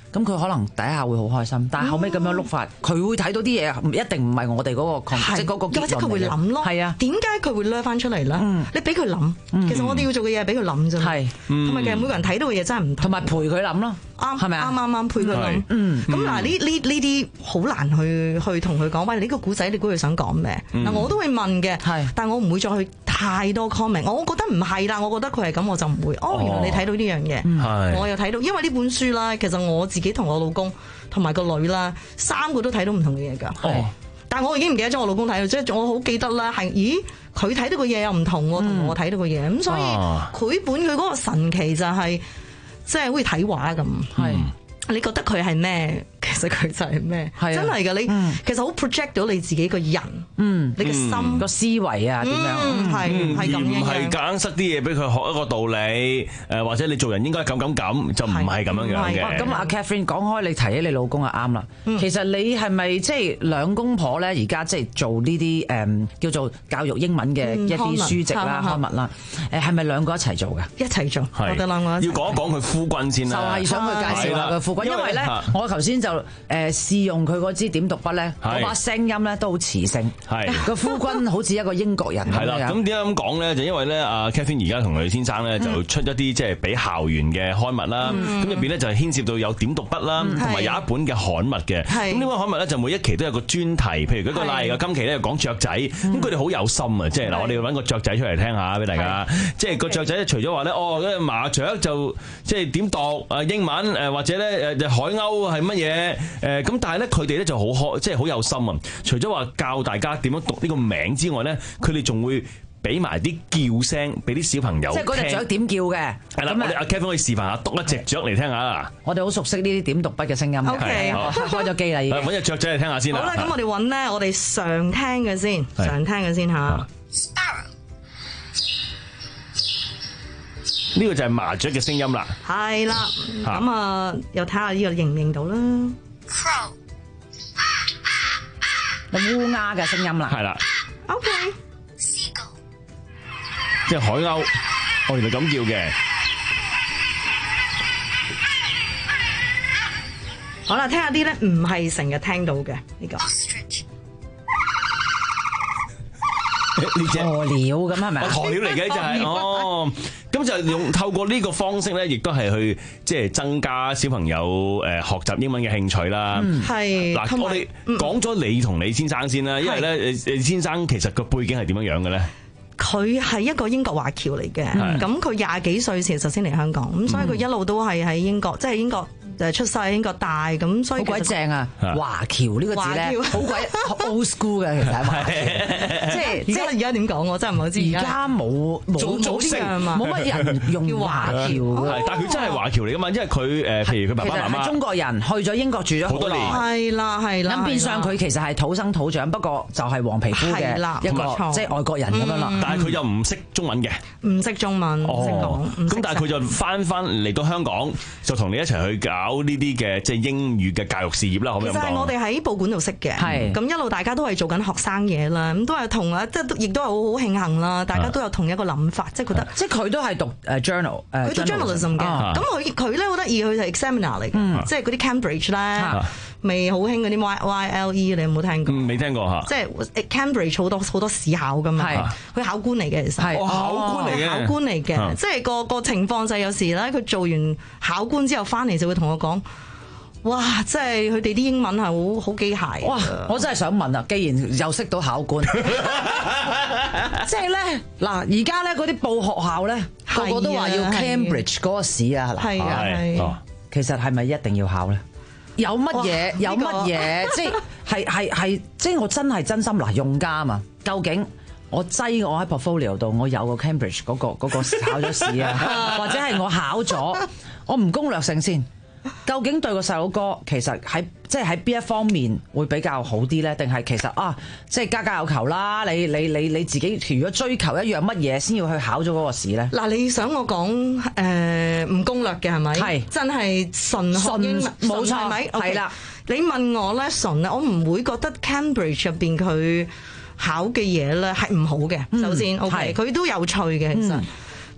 咁佢可能第一下會好開心，但係後尾咁樣碌法，佢會睇到啲嘢，唔一定唔係我哋嗰個即係嗰個結論嚟嘅。或者佢會諗咯，係啊，點解佢會掠翻出嚟咧？你俾佢諗，其實我哋要做嘅嘢係俾佢諗啫。係，同埋其實每個人睇到嘅嘢真係唔同，同埋陪佢諗咯。啱係咪啊？啱啱啱陪佢諗。嗯，咁嗱呢呢呢啲好難去去同佢講。喂，你呢個古仔你估佢想講咩？嗱，我都會問嘅，但係我唔會再去太多 comment。我覺得唔係啦，我覺得佢係咁，我就唔會。哦，原來你睇到呢樣嘢，我又睇到，因為呢本書啦，其實我自己同我老公同埋個女啦，三個都睇到唔同嘅嘢㗎。哦，但係我已經唔記得咗我老公睇到，即係我好記得啦。係，咦，佢睇到嘅嘢又唔同喎，同我睇到嘅嘢。咁所以繪本佢嗰個神奇就係，即係好似睇畫咁。係，你覺得佢係咩？其實佢就係咩？真係㗎，你其實好 project 到你自己個人，嗯，你嘅心個思維啊點樣？係係咁樣，唔係夾硬塞啲嘢俾佢學一個道理，誒或者你做人應該咁咁咁，就唔係咁樣樣嘅。咁阿 Catherine 講開，你提起你老公啊啱啦。其實你係咪即係兩公婆咧？而家即係做呢啲誒叫做教育英文嘅一啲書籍啦、刊物啦，誒係咪兩個一齊做嘅？一齊做，我哋兩個要講一講佢夫君先啦。就係想去介紹下佢夫君，因為咧我頭先就。誒試用佢嗰支點讀筆咧，嗰把聲音咧都好磁性，個夫君好似一個英國人咁樣。係啦，咁點解咁講咧？就因為咧，阿 Catherine 而家同佢先生咧就出一啲即係俾校園嘅刊物啦。咁入邊咧就係牽涉到有點讀筆啦，同埋有一本嘅刊物嘅。咁呢本刊物咧就每一期都有個專題，譬如嗰個例嘅今期咧講雀仔，咁佢哋好有心啊！即係嗱，我哋要揾個雀仔出嚟聽下俾大家。即係個雀仔除咗話咧，哦，嗰隻麻雀就即係點讀啊英文誒，或者咧誒海鷗係乜嘢？誒咁，但係咧佢哋咧就好開，即係好有心啊！除咗話教大家點樣讀呢個名之外咧，佢哋仲會俾埋啲叫聲俾啲小朋友聽。即係嗰隻雀點叫嘅。係啦，我哋阿 Kevin 可以示範下讀一隻雀嚟聽下。我哋好熟悉呢啲點讀筆嘅聲音。O K， 開咗機啦已經。揾隻雀仔嚟聽下先啦。好啦，咁我哋揾咧，我哋常聽嘅先，常聽嘅先嚇。呢個就係麻雀嘅聲音啦。係啦，咁啊，又睇下呢個認唔認到啦。Crow， 烏鴉嘅聲音啦。係啦。OK。Seagull， 即係海鷗。哦，原來咁叫嘅。好啦，聽下啲咧，唔係成日聽到嘅呢個。Ostrich。呢隻鴕鳥咁係咪啊？鴕鳥嚟嘅就係哦。咁就用透過呢個方式咧，亦都係去即係增加小朋友誒學習英文嘅興趣啦。係嗱、嗯，我哋講咗你同李先生先啦，因為咧誒李先生其實個背景係點樣樣嘅咧？佢係一個英國華僑嚟嘅，咁佢廿幾歲時就先嚟香港，咁、嗯、所以佢一路都係喺英國，即係英國。就出世喺英國大咁，所以好鬼正啊！華僑呢個字咧，好鬼 old school 嘅，其實係華僑。即係即係而家點講？我真係唔好知。而家冇冇冇啲啊嘛，冇乜人用華僑。係，但係佢真係華僑嚟噶嘛？因為佢誒，譬如佢爸爸媽媽係中國人，去咗英國住咗好多年。係啦，係啦。咁變相佢其實係土生土長，不過就係黃皮膚嘅一個即係外國人咁樣啦。但係佢又唔識中文嘅，唔識中文，唔識講。咁但係佢就翻翻嚟到香港，就同你一齊去搞。搞呢啲嘅即係英語嘅教育事業啦，可唔可以咁講？其實係我哋喺報館度識嘅，係咁一路大家都係做緊學生嘢啦，咁都係同啊，即係亦都係好好慶幸啦，大家都有同一個諗法，即係覺得，即係佢都係讀誒 journal，佢讀 journalism 嘅，咁佢佢咧好得意，佢係 examiner 嚟嘅，即係嗰啲 Cambridge 咧，未好興嗰啲 Y Y L E，你有冇聽過？未聽過嚇。即係 Cambridge 好多好多試考噶嘛，佢考官嚟嘅其實，係考官嚟嘅，考官嚟嘅，即係個個情況就係有時咧，佢做完考官之後翻嚟就會同我講。哇！即係佢哋啲英文係好好機械。哇！我真係想問啊，既然又識到考官，即係咧嗱，而家咧嗰啲報學校咧，個個都話要 Cambridge 嗰個試啊，係啊係。其實係咪一定要考咧？有乜嘢？有乜嘢？即係係係係，即係我真係真心嗱，用家啊嘛。究竟我擠我喺 portfolio 度，我有個 Cambridge 嗰個嗰個考咗試啊，或者係我考咗，我唔攻略性先。究竟對個細佬哥其實喺即係喺邊一方面會比較好啲咧？定係其實啊，即係家家有求啦。你你你你自己如果追求一樣乜嘢先要去考咗嗰個試咧？嗱，你想我講誒唔攻略嘅係咪？係真係純學英文，冇錯係咪？係啦，你問我咧純咧，我唔會覺得 Cambridge 入邊佢考嘅嘢咧係唔好嘅。首先 OK，佢都有趣嘅其實。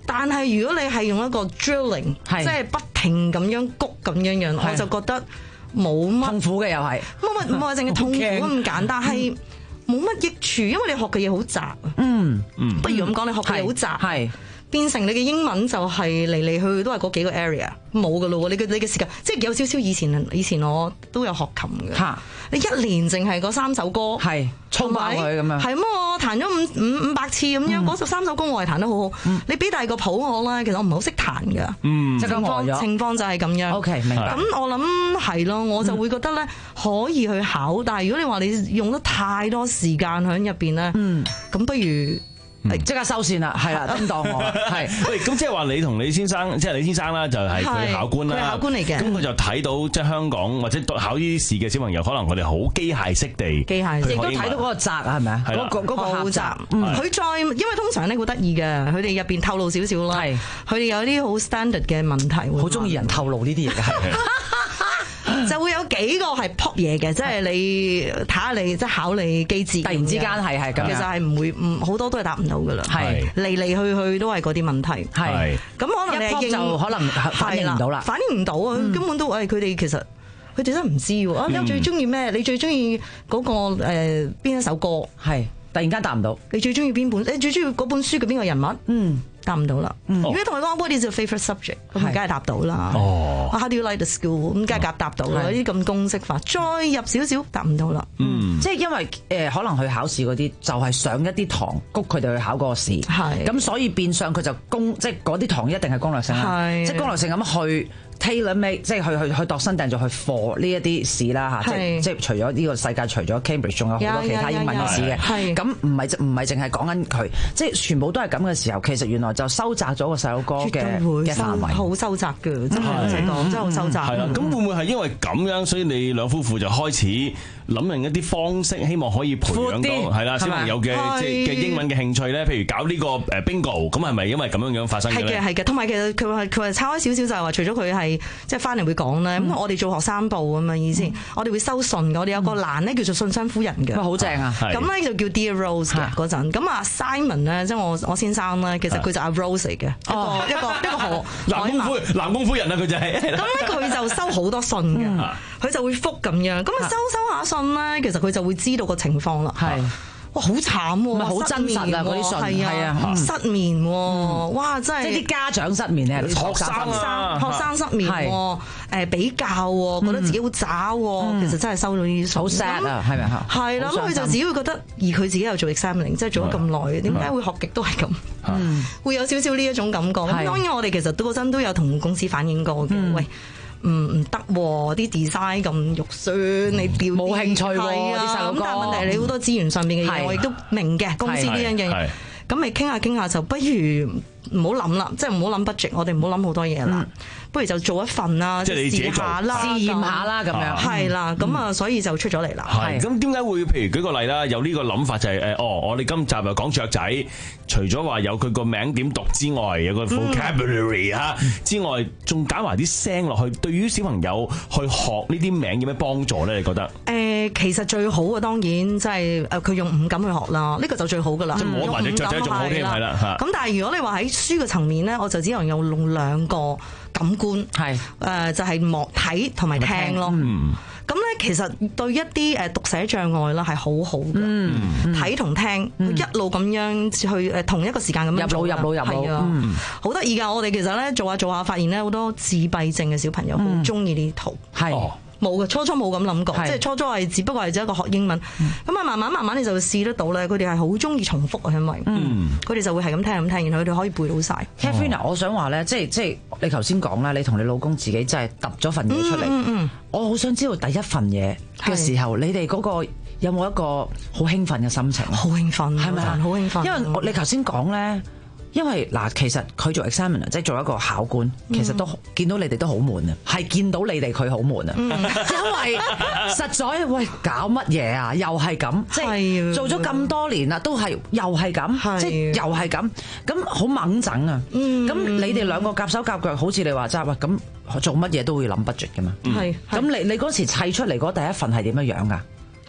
但係如果你係用一個 drilling， 即係不停咁樣谷咁樣樣，我就覺得冇乜
痛苦嘅又係，
冇乜唔係淨係痛苦咁簡單，係冇乜益處，因為你學嘅嘢好雜。
嗯
嗯，不如咁講，你學嘅嘢好雜，係變成你嘅英文就係嚟嚟去去都係嗰幾個 area， 冇噶咯喎。你嘅你嘅時間，即係有少少以前以前我都有學琴嘅。嚇，你一年淨係嗰三首歌，係
衝爆佢咁樣。
係咁，我彈咗五五五百次咁樣，嗰十三首歌我係彈得好好。你俾第二個譜我咧，其實我唔係好識彈㗎。嗯，情況情況就係咁樣。OK， 明白。咁我諗係咯，我就會覺得咧可以去考，但係如果你話你用得太多時間喺入邊咧，嗯，咁不如。
即刻收線啦，係啦，叮當我啦，係。
喂，咁即係話你同李先生，即係李先生啦，就係佢考官啦。
佢考官嚟嘅。
咁佢就睇到即係香港或者考呢啲試嘅小朋友，可能佢哋好機械式地，
機械式
亦都睇到嗰個閘啊，係咪啊？嗰個嗰個
好
閘。
佢再因為通常咧好得意嘅，佢哋入邊透露少少啦。係。佢哋有啲好 standard 嘅問題。
好中意人透露呢啲嘢嘅。
就會有幾個係撲嘢嘅，即係你睇下你即係考你機智，
突然之間係係咁，
其實係唔會唔好多都係答唔到噶啦，
係
嚟嚟去去都係嗰啲問題，係咁可能你
就可能反應唔到啦，
反應唔到啊，根本都誒佢哋其實佢哋真係唔知喎，啊你最中意咩？你最中意嗰個誒邊一首歌？
係突然間答唔到，
你最中意邊本？你最中意嗰本書嘅邊個人物？嗯。答唔到啦！如果同佢講 What is your favourite subject， 咁梗係答到啦。哦 ，How do you like the school？ 咁梗係答答到啦。呢啲咁公式化，再入少少答唔到啦。
嗯，即係因為誒可能去考試嗰啲就係上一啲堂，谷佢哋去考嗰個試。係咁，所以變相佢就攻，即係嗰啲堂一定係攻略性啦。即係攻略性咁去 tailor made， 即係去去去度身訂做去 for 呢一啲試啦嚇。即係即係除咗呢個世界，除咗 Cambridge， 仲有好多其他英文嘅試嘅。係咁，唔係唔係淨係講緊佢，即係全部都係咁嘅時候，其實原來就收窄咗個細路哥嘅嘅範圍，
好收窄嘅，真係唔使講，真係好收窄。
係啦，咁會唔會係因為咁樣，所以你兩夫婦就開始諗另一啲方式，希望可以培養到係啦小朋友嘅即係嘅英文嘅興趣咧？譬如搞呢個誒 bingo， 咁係咪因為咁樣樣發生嘅咧？
係嘅，係嘅。同埋其實佢話佢話差開少少就係話，除咗佢係即係翻嚟會講咧，咁我哋做學生部啊嘛，以前我哋會收信嘅，我哋有個欄咧叫做信箱夫人嘅，
好正啊！
咁咧就叫 Dear Rose 嘅嗰陣，咁啊 Simon 咧即係我我先生咧，其實佢就阿 Rose 嚟嘅。哦，一個一個何
男功夫男功夫人啊，佢就係咁
咧，佢就收好多信嘅，佢就會覆咁樣，咁啊收收下信咧，其實佢就會知道個情況啦。係，哇，好慘喎，
好真實啊嗰啲信，係啊，
失眠喎，哇，真係
即係啲家長失眠咧，
學生啊，學生失眠喎，誒比較喎，覺得自己好渣喎，其實真係收到呢啲信，
好 sad 啊，係咪啊？
係啦，咁佢就自己會覺得，而佢自己又做 examining， 即係做咗咁耐，點解會學極都係咁？會有少少呢一種感覺。咁當然我哋其實都嗰陣都有同公司反映過嘅，喂。唔唔得喎，啲 design 咁肉酸，你調
冇興趣喎啲細路哥。
咁但係問題你好多資源上面嘅嘢，我亦都明嘅公司呢樣嘢。咁咪傾下傾下，就不如唔好諗啦，即係唔好諗 budget，我哋唔好諗好多嘢啦。不如就做一份啦，
即係你自己做
下啦，
試驗下啦咁樣。
係啦，咁啊，所以就出咗嚟啦。
係咁點解會？譬如舉個例啦，有呢個諗法就係誒，哦，我哋今集又講雀仔，除咗話有佢個名點讀之外，有個 vocabulary 嚇之外，仲揀埋啲聲落去，對於小朋友去學呢啲名有咩幫助咧？你覺得？
誒，其實最好嘅當然即係誒，佢用五感去學啦，呢個就最好噶啦。
即係摸埋隻雀仔仲好添，係啦嚇。
咁但係如果你話喺書嘅層面咧，我就只能用兩個感官，係誒、呃、就係、是、望睇同埋聽咯。咁咧、嗯、其實對一啲誒讀寫障礙啦係好好嘅，睇同、嗯、聽、嗯、一路咁樣去誒同一個時間咁樣做入腦入腦入腦，嗯，好得意㗎！我哋其實咧做下做下發現咧好多自閉症嘅小朋友好中意呢啲圖，係、嗯。冇嘅，初初冇咁諗過，即係初初係只不過係只一個學英文，咁啊慢慢慢慢你就會試得到咧。佢哋係好中意重複啊，因為佢哋就會係咁聽咁聽，然後佢哋可以背到晒。
Katherine，我想話咧，即係即係你頭先講啦，你同你老公自己真係揼咗份嘢出嚟。嗯嗯，我好想知道第一份嘢嘅時候，你哋嗰個有冇一個好興奮嘅心情？
好興奮，係咪啊？好興奮，
因為我你頭先講咧。因為嗱，其實佢做 examiner， 即係做一個考官，其實都見到你哋都好悶啊，係見到你哋佢好悶啊，因為實在喂搞乜嘢啊，又係咁，即係做咗咁多年啦，都係又係咁，即係又係咁，咁好猛整啊，咁你哋兩個夾手夾腳，好似你話齋，喂咁做乜嘢都會諗 budget 噶嘛，係，咁你你嗰時砌出嚟嗰第一份係點樣樣噶？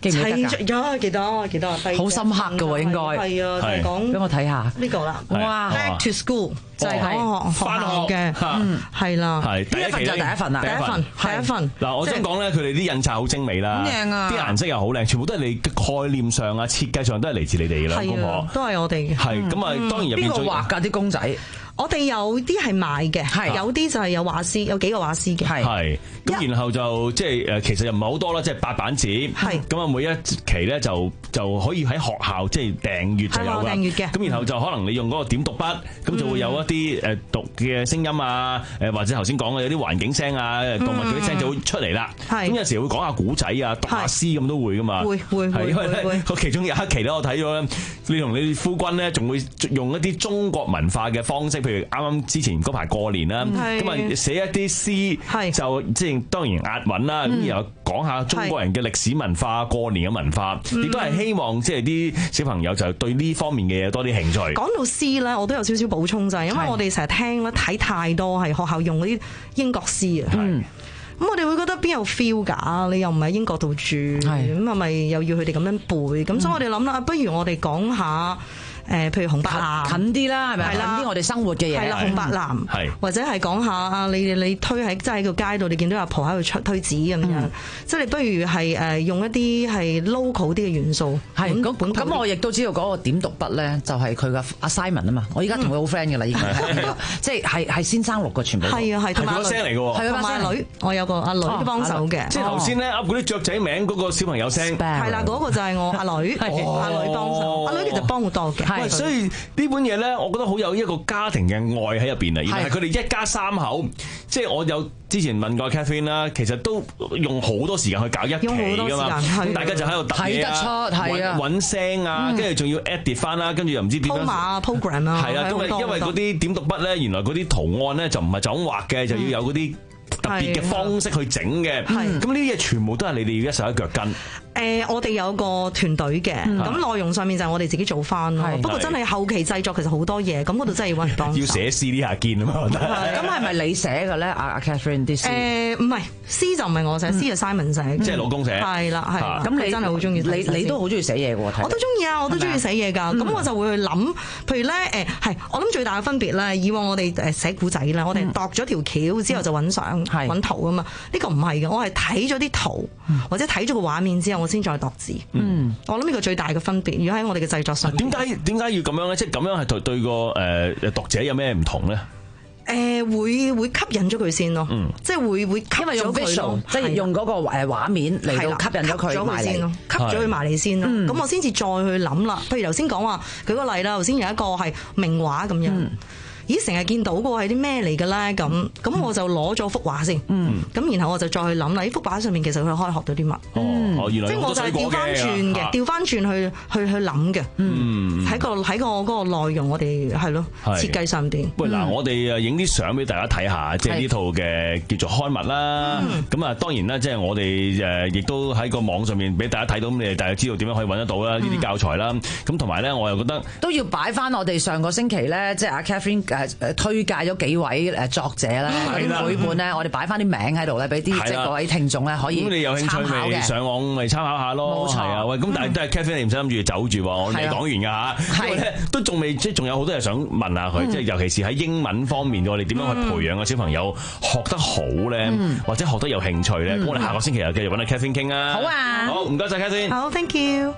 記唔記得㗎？
有記得記得，
好深刻㗎喎，應該
係啊，就係講
俾我睇下
呢個啦。
哇
，Back to School 就係講學學校嘅，嗯，係啦，
係第一
份就第一份啦，
第一份第一份。
嗱，我想講咧，佢哋啲印刷好精美啦，
好靚啊，
啲顏色又好靚，全部都係你嘅概念上啊、設計上都係嚟自你哋嘅兩公婆，
都係我哋嘅。
係咁啊，當然入邊
邊個畫㗎啲公仔？
我哋有啲係賣嘅，有啲就係有畫師，有幾個畫師嘅。
係咁，然後就即係誒，其實又唔係好多啦，即係八版紙。係咁啊，每一期咧就就可以喺學校即係訂閱就有㗎。訂閱嘅。咁然後就可能你用嗰個點讀筆，咁就會有一啲誒讀嘅聲音啊，誒或者頭先講嘅有啲環境聲啊、動物嗰啲聲就會出嚟啦。係咁有時會講下古仔啊、讀下詩咁都會㗎嘛。會會會因為咧，其中有一期咧，我睇咗咧，你同你夫君咧，仲會用一啲中國文化嘅方式。譬如啱啱之前嗰排過年啦，咁啊寫一啲詩，就即係當然押韻啦，咁然後講下中國人嘅歷史文化、過年嘅文化，亦都係希望即係啲小朋友就對呢方面嘅嘢多啲興趣。
講到詩咧，我都有少少補充就係，因為我哋成日聽咧睇太多係學校用嗰啲英國詩啊，咁我哋會覺得邊有 feel 㗎？你又唔係英國度住，咁係咪又要佢哋咁樣背？咁所以我哋諗啦，不如我哋講下。誒，譬如紅白藍
近啲啦，係咪？近啲我哋生活嘅嘢。係啦，紅白藍，係或者係講下啊，你你推喺即係喺個街度，你見到阿婆喺度出推紙咁樣，即係你不如係誒用一啲係 local 啲嘅元素。係咁咁，我亦都知道嗰個點讀筆咧，就係佢嘅阿 Simon 啊嘛。我而家同佢好 friend 嘅啦，已經即係係係先生錄嘅全部。係啊係，同埋
個聲嚟嘅喎。
係啊，同女，我有個阿女幫手嘅。
即係頭先咧噏嗰啲雀仔名嗰個小朋友聲。
係啦，嗰個就係我阿女，阿女幫手。阿女其實幫好多嘅。
所以呢本嘢咧，我覺得好有一個家庭嘅愛喺入邊啊！原來係佢哋一家三口，即係我有之前問過 Catherine 啦，其實都用好多時間去搞一期㗎嘛，咁大家就喺度睇得出，揾揾聲啊，跟住仲要 edit 翻啦，跟住又唔知點樣
program 啊，
係啊，因為因為嗰啲點讀筆咧，原來嗰啲圖案咧就唔係就咁畫嘅，就要有嗰啲特別嘅方式去整嘅，咁呢啲嘢全部都係你哋要一手一腳跟。
誒，我哋有個團隊嘅，咁內容上面就係我哋自己做翻咯。不過真係後期製作其實好多嘢，咁嗰度真係要揾人幫手。
要寫詩呢下見啊嘛。
咁係咪你寫嘅咧？阿阿 Catherine 啲詩？誒
唔係，詩就唔係我寫，詩就 Simon 寫。
即係老公寫。
係啦，係啦。咁你真係好中意。
你你都好中意寫嘢喎？我
都中意啊！我都中意寫嘢㗎。咁我就會去諗，譬如咧誒係，我諗最大嘅分別咧，以往我哋誒寫古仔啦，我哋度咗條橋之後就揾相揾圖啊嘛。呢個唔係嘅，我係睇咗啲圖或者睇咗個畫面之後，我先再度字。嗯，我諗呢個最大嘅分別，如果喺我哋嘅製作上，
點解點解要咁樣咧？即係咁樣係對對個誒讀者有咩唔同咧？
誒，會會吸引咗佢先咯，即係會會吸咗佢咯，
即係用嗰個誒畫面嚟到吸引咗佢埋嚟，
吸咗佢埋嚟先咯。咁我先至再去諗啦。譬如頭先講話，舉個例啦，頭先有一個係名畫咁樣。咦，成日見到嗰個係啲咩嚟嘅咧？咁咁我就攞咗幅畫先，咁、嗯、然後我就再去諗啦。呢幅畫上面其實佢可以學到啲乜？哦，原來即係我就係調翻轉嘅，調翻轉去去去諗嘅。嗯，喺個喺個嗰個內容，我哋係咯設計上邊。
喂，嗱，我哋啊影啲相俾大家睇下，即係呢套嘅叫做刊物啦。咁啊，當然啦，即係我哋誒亦都喺個網上面俾大家睇到，咁你哋大家知道點樣可以揾得到啦？呢啲教材啦。咁同埋咧，我又覺得
都要擺翻我哋上個星期咧，即係阿 Catherine。誒誒推介咗幾位誒作者啦，每本咧我哋擺翻啲名喺度咧，俾啲即係各位聽眾咧可以參考嘅。咁你有興趣咪上網咪參考下咯。冇錯啊，喂，咁但係都係 Catherine，你唔使諗住走住喎，我未講完㗎嚇。因為咧都仲未，即係仲有好多嘢想問下佢，即係尤其是喺英文方面，我哋點樣去培養個小朋友學得好咧，或者學得有興趣咧？咁我哋下個星期又繼續揾阿 Catherine 傾啊。好啊，好，唔該曬 Catherine。
好 ，thank you。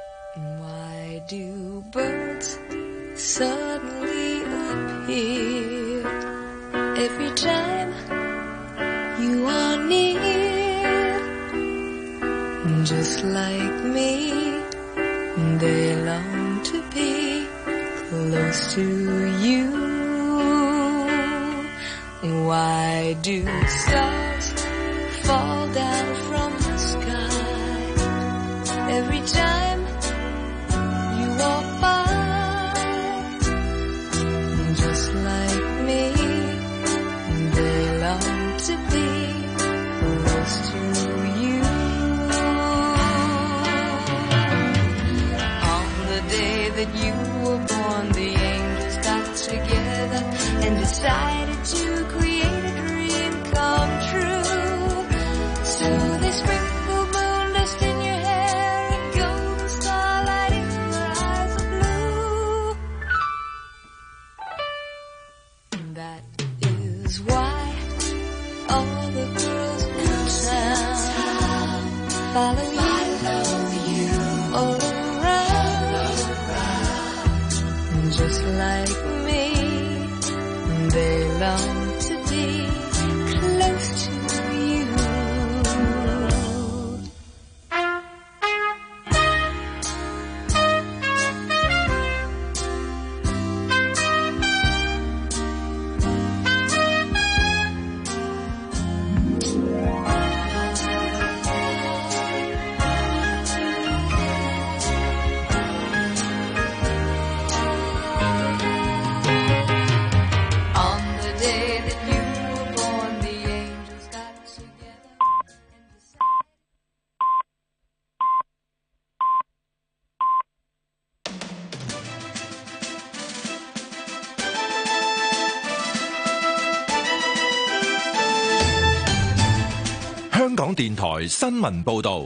Suddenly appear every time you are near, just like me, they long to be close to you. Why do stars fall down from the sky every time you walk by? Just like me, they long to be close to you. On the day that you were born, the angels got together and decided to create a dream come true. So they follow you all around, just like me. They long to be close to you.
香港電台新聞報道，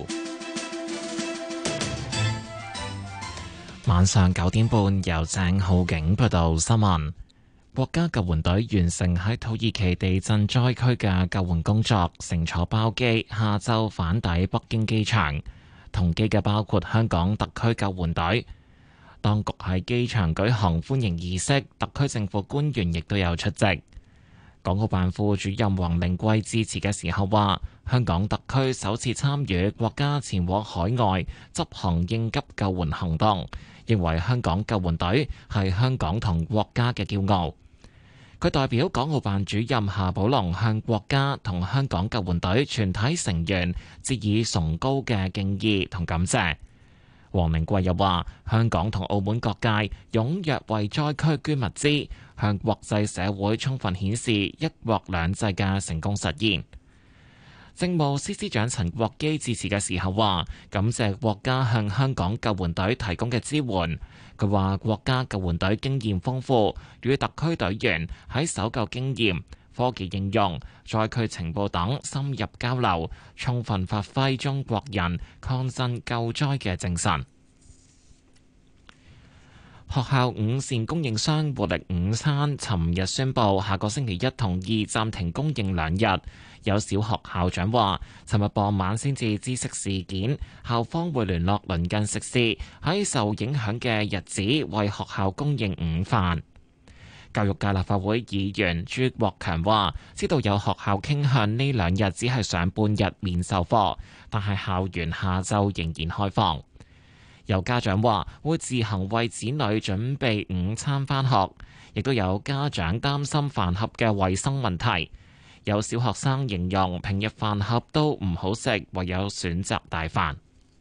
晚上九點半由鄭浩景報道新聞。國家救援隊完成喺土耳其地震災區嘅救援工作，乘坐包機下晝返抵北京機場。同機嘅包括香港特區救援隊。當局喺機場舉行歡迎儀式，特區政府官員亦都有出席。港澳辦副主任黃寧貴致辭嘅時候話，香港特區首次參與國家前往海外執行應急救援行動，認為香港救援隊係香港同國家嘅驕傲。佢代表港澳辦主任夏寶龍向國家同香港救援隊全體成員致以崇高嘅敬意同感謝。黃寧貴又話，香港同澳門各界踴躍為災區捐物資，向國際社會充分顯示一國兩制嘅成功實現。政務司司長陳國基致辭嘅時候話，感謝國家向香港救援隊提供嘅支援。佢話國家救援隊經驗豐富，與特區隊員喺搜救經驗、科技應用、災區情報等深入交流，充分發揮中國人抗震救災嘅精神。學校午膳供應商活力午餐尋日宣布，下個星期一同意暫停供應兩日。有小學校長話，尋日傍晚先至知悉事件，校方會聯絡鄰近食肆喺受影響嘅日子為學校供應午飯。教育界立法會議員朱國強話，知道有學校傾向呢兩日只係上半日面授課，但係校園下晝仍然開放。有家長話會自行為子女準備午餐返學，亦都有家長擔心飯盒嘅衛生問題。有小學生形容平日飯盒都唔好食，唯有選擇帶飯。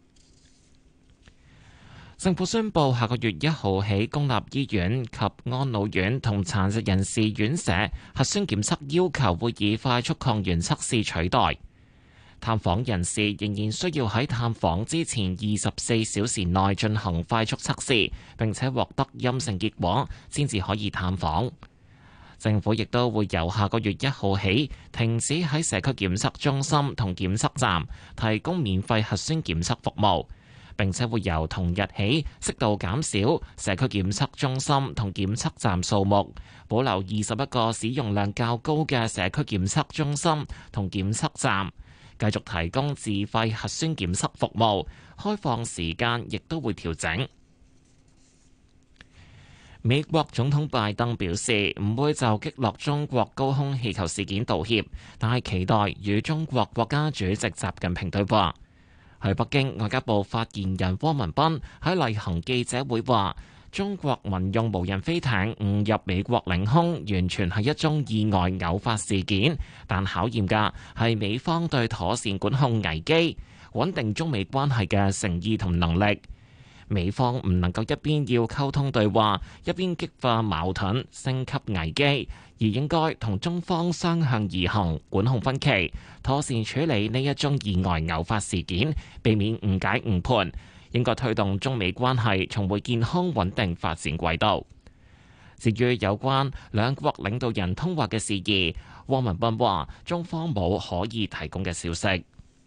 政府宣布下個月一號起，公立醫院及安老院同殘疾人士院舍核酸檢測要求會以快速抗原測試取代。探訪人士仍然需要喺探訪之前二十四小時內進行快速測試，並且獲得陰性結果，先至可以探訪。政府亦都會由下個月一號起停止喺社區檢測中心同檢測站提供免費核酸檢測服務，並且會由同日起適度減少社區檢測中心同檢測站數目，保留二十一個使用量較高嘅社區檢測中心同檢測站，繼續提供自費核酸檢測服務，開放時間亦都會調整。美國總統拜登表示唔會就擊落中國高空氣球事件道歉，但係期待與中國國家主席習近平對話。喺北京，外交部發言人汪文斌喺例行記者會話，中國民用無人飛艇誤入美國領空，完全係一宗意外偶發事件，但考驗嘅係美方對妥善管控危機、穩定中美關係嘅誠意同能力。美方唔能夠一邊要溝通對話，一邊激化矛盾、升級危機，而應該同中方相向而行，管控分歧，妥善處理呢一宗意外偶發事件，避免誤解誤判，應該推動中美關係重回健康穩定發展軌道。至於有關兩國領導人通話嘅事宜，汪文斌話中方冇可以提供嘅消息。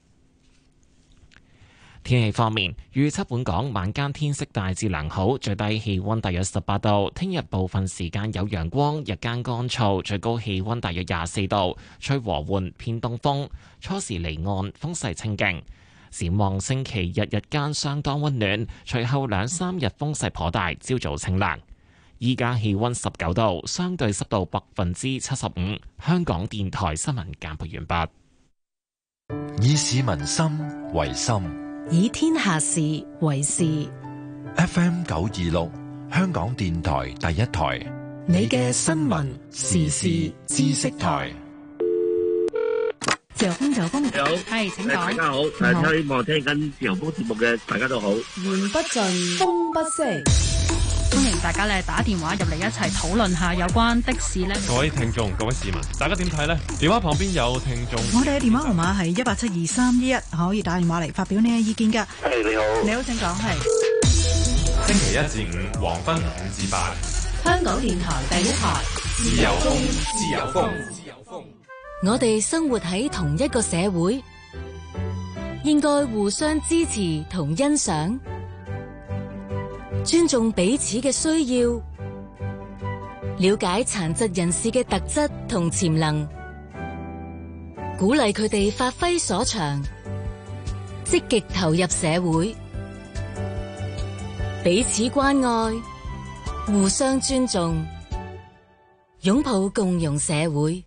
天氣方面，預測本港晚間天色大致良好，最低氣溫大約十八度。聽日部分時間有陽光，日間乾燥，最高氣溫大約廿四度，吹和緩偏東風，初時離岸風勢清勁。 展望星期日日間相當溫暖，隨後兩三日風勢頗大，朝早清涼。依家氣溫十九度，相對濕度百分之七十五。香港電台新聞簡報完畢。
以市民心為心，
以天下事為事。
F M 九二六，香港電台第一台，
你嘅新聞時事知識台。自由風，自由風，
你好，
係請講。
大家好，誒，希望聽緊自由風節目嘅大家都好。
言不盡，風不息。歡迎大家咧打電話入嚟一齊討論下有關的士咧。
各位聽眾、各位市民，大家點睇呢？電話旁邊有聽眾。
我哋嘅電話號碼係一八七二三一一，可以打電話嚟發表你嘅意見㗎。
係你好，
你好，請講。係
星期一至五黃昏五至八，
香港電台第一台，
自由風，自由風，自由風。
我哋生活喺同一個社會，應該互相支持同欣賞。尊重彼此嘅需要，了解殘疾人士嘅特質同潛能，鼓勵佢哋發揮所長，積極投入社會，彼此關愛，互相尊重，擁抱共融社會。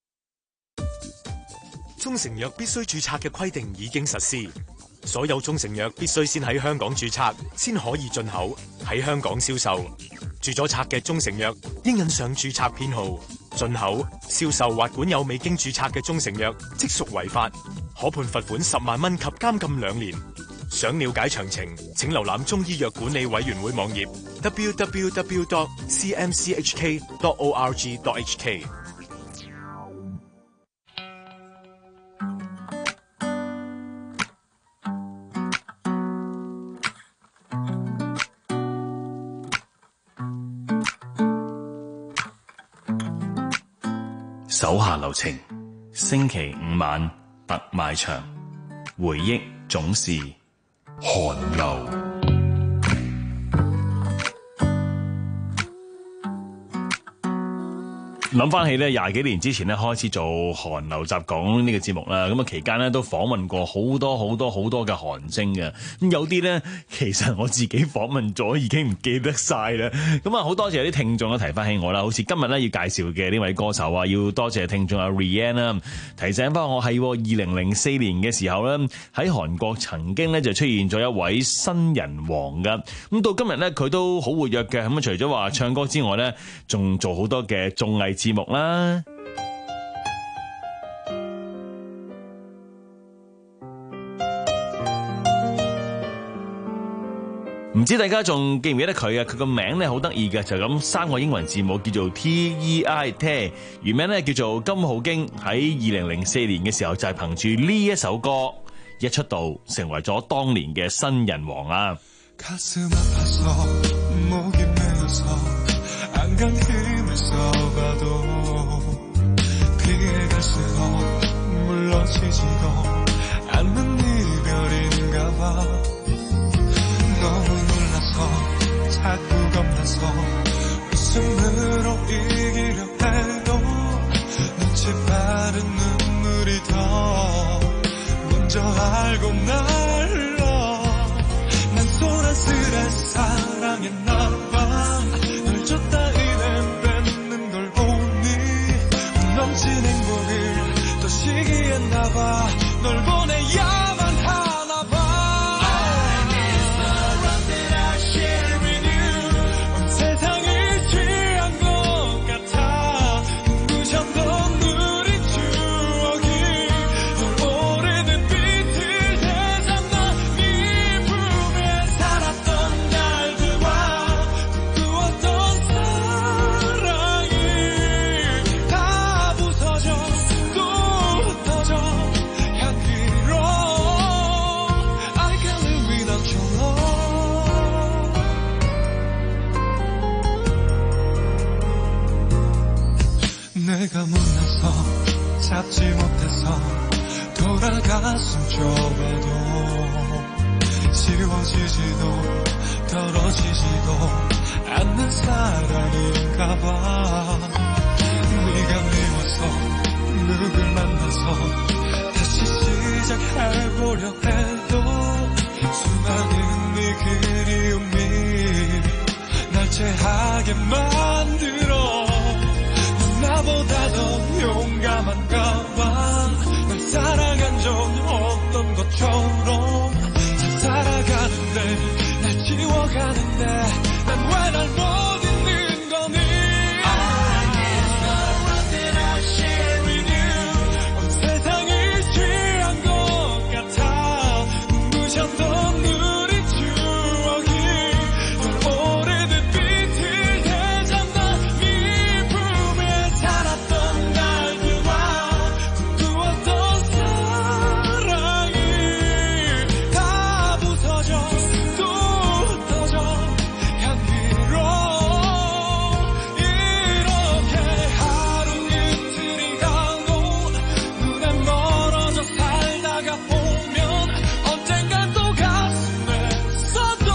中成藥必須註冊嘅規定已經實施。所有中成藥必須先喺香港註冊，先可以進口，喺香港銷售。註咗冊嘅中成藥應印上註冊編號。進口、銷售或管有未經註冊嘅中成藥，即屬違法，可判罰款十萬蚊及監禁兩年。想了解詳情，請瀏覽中醫藥管理委員會網頁 double-u double-u double-u dot c m c h k dot org dot h k。
手下留情，星期五晚特賣場，回憶總是寒流。
諗翻起咧，廿幾年之前咧開始做韓流雜講呢個節目啦，咁啊期間咧都訪問過好多好多好多嘅韓星嘅，咁有啲咧其實我自己訪問咗已經唔記得晒啦，咁啊好多謝啲聽眾都提翻起我啦，好似今日咧要介紹嘅呢位歌手啊，要多謝聽眾阿 Rianne 啦，提醒翻我係二零零四年嘅時候咧喺韓國曾經咧就出現咗一位新人王噶，咁到今日咧佢都好活躍嘅，咁啊除咗話唱歌之外咧，仲做好多嘅綜藝節目啦。唔知大家仲記唔記得佢啊？佢個名咧好得意嘅，就咁三個英文字母叫做 T E I T， 原名咧叫做金浩京。喺二零零四年嘅時候就係憑住呢一首歌一出道，成為咗當年嘅新人王啊！
시작해보려 해도 날 지워가는데 난 왜 날 못 잊는 거니 I need something I share with you 온 세상이 취한 것 같아 눈부셨던 우리 추억이 널 오래된 빛을 되잡나 네 품에 살았던 날들과 꿈꾸었던 사랑이 다 부서져 또 흩어져 향기로 이렇게 하루 이틀이 가고 눈에 멀어져 살다가 보면 언젠간 또 가슴에 써도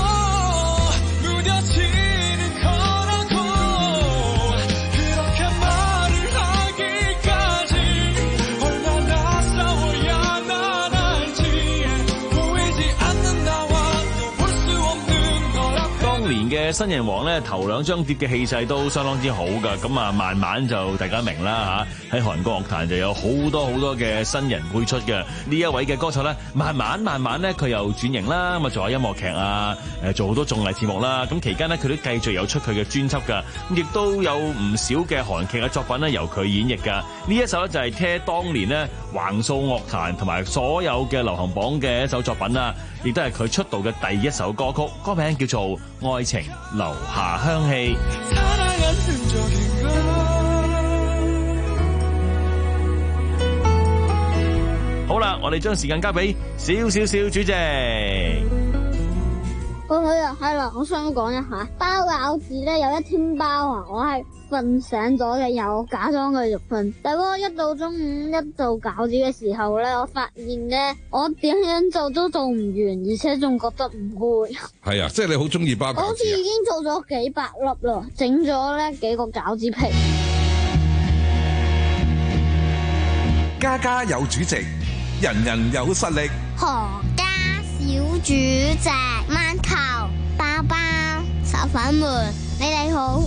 무뎌지는 거라고 그렇게 말을 하기까지 얼마나 싸워야 난 알지 보이지 않는 나와 또 볼 수 없는 너라고
當年嘅新人王咧，頭兩張碟嘅氣勢都相當之好噶，咁啊慢慢就大家明啦嚇，喺韓國樂壇就有好多好多嘅新人輩出嘅。呢一位嘅歌手咧，慢慢慢慢咧佢又轉型啦，咁啊做下音樂劇啊，誒做好多綜藝節目啦。咁期間咧佢都繼續有出佢嘅專輯㗎，咁亦都有唔少嘅韓劇嘅作品咧由佢演繹㗎。呢一首咧就係聽當年咧橫掃樂壇同埋所有嘅流行榜嘅一首作品啦，亦都係佢出道嘅第一首歌曲，歌名叫做《愛情留下香氣》。
사랑한 흔적인 걸
好啦，我哋將時間交俾小小小主席。
我每日係啦，我想講一下包餃子咧，有一天包啊，我係瞓醒咗嘅，有假裝嘅肉瞓。但係我一到中午一做餃子嘅時候咧，我發現咧，我點樣做都做唔完，而且仲覺得唔攰。
係啊，即係你好中意包餃子啊？
好似已經做咗幾百粒啦，整咗咧幾個餃子皮。
家家有主席，人人有實力。
何家小主席，饅頭、包包、炒粉們，你哋好。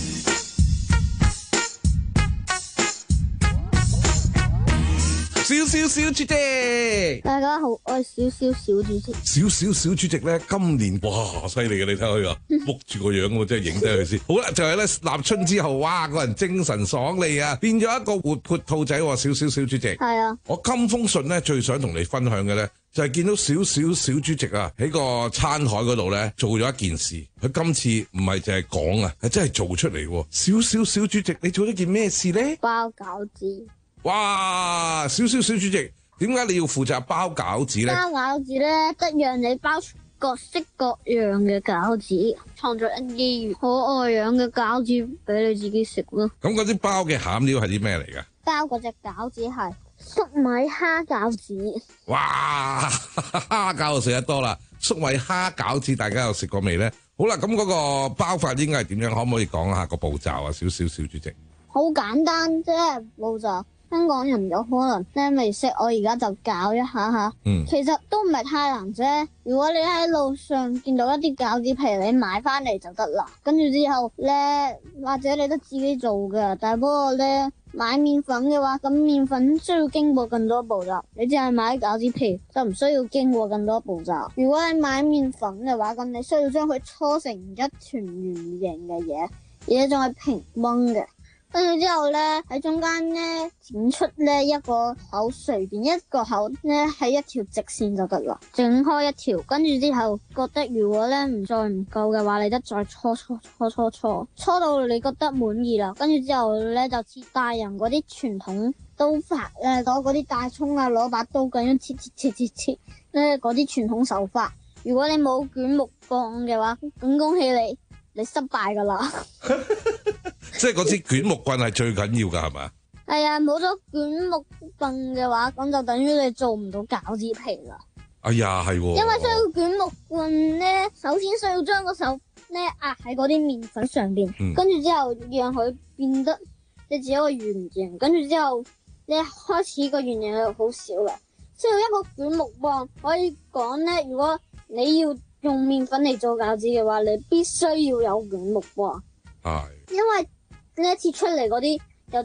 小小小主席，
大家好，我係小小小主席。
小小小主席咧，今年哇犀利嘅，你睇佢啊，木住個樣喎，真係影低佢先。好啦，就係咧立春之後，哇個人精神爽利啊，變咗一個活潑兔仔喎，小小小主席。
係啊，
我金豐順咧最想同你分享嘅咧，就係見到小小小主席啊喺個餐台嗰度咧做咗一件事，佢今次唔係淨係講啊，係真係做出嚟。小小小主席，你做咗件咩事咧？
包餃子。
哇！小小小主席，點解你要負責包餃子咧？
包餃子咧，得讓你包出各式各樣嘅餃子，創造一啲可愛樣嘅餃子俾你自己食咯。
咁嗰啲包嘅餡料係啲咩嚟㗎？
包嗰隻餃子係粟米蝦餃子。
哇！蝦餃食得多啦，粟米蝦餃子大家有食過未咧？好啦，咁嗰個包法應該係點樣？可唔可以講下個步驟啊？小小小主席。
好簡單啫，步驟。香港人有可能咧未識，我而家就教一下下。嗯，其實都唔係太難啫。如果你喺路上見到一啲餃子皮，你買翻嚟就得啦。跟住之後咧，或者你都自己做㗎，但係不過咧買麵粉嘅話，咁麵粉需要經過更多步驟。你淨係買餃子皮就唔需要經過更多步驟。如果你買麵粉嘅話，咁你需要將佢搓成一團圓形嘅嘢，而且仲係平燜嘅。跟住之後咧，喺中間咧剪出咧一個口，隨便一個口咧係一條直線就得啦。整開一條，跟住之後覺得如果咧唔再唔夠嘅話，你得再搓搓搓搓搓，搓到你覺得滿意啦。跟住之後咧就切大人嗰啲傳統刀法咧，攞嗰啲大蔥啊，攞把刀咁樣切切切切切咧嗰啲傳統手法。如果你冇捲木棒嘅話，咁恭喜你，你失敗噶啦。
即係嗰支捲木棍係最緊要噶，係咪？
係啊，冇咗捲木棍嘅話，咁就等於你做唔到餃子皮啦。
哎呀，係喎。
因為需要捲木棍咧，首先需要將個手咧壓喺嗰啲麵粉上邊，嗯、跟住之後讓佢變得你只一個圓形，跟住之後你開始個圓形就好少啦。需要一個捲木棒，可以講咧，如果你要用麵粉嚟做餃子嘅話，你必須要有捲木棒。係。因為呢一切出嚟嗰啲又再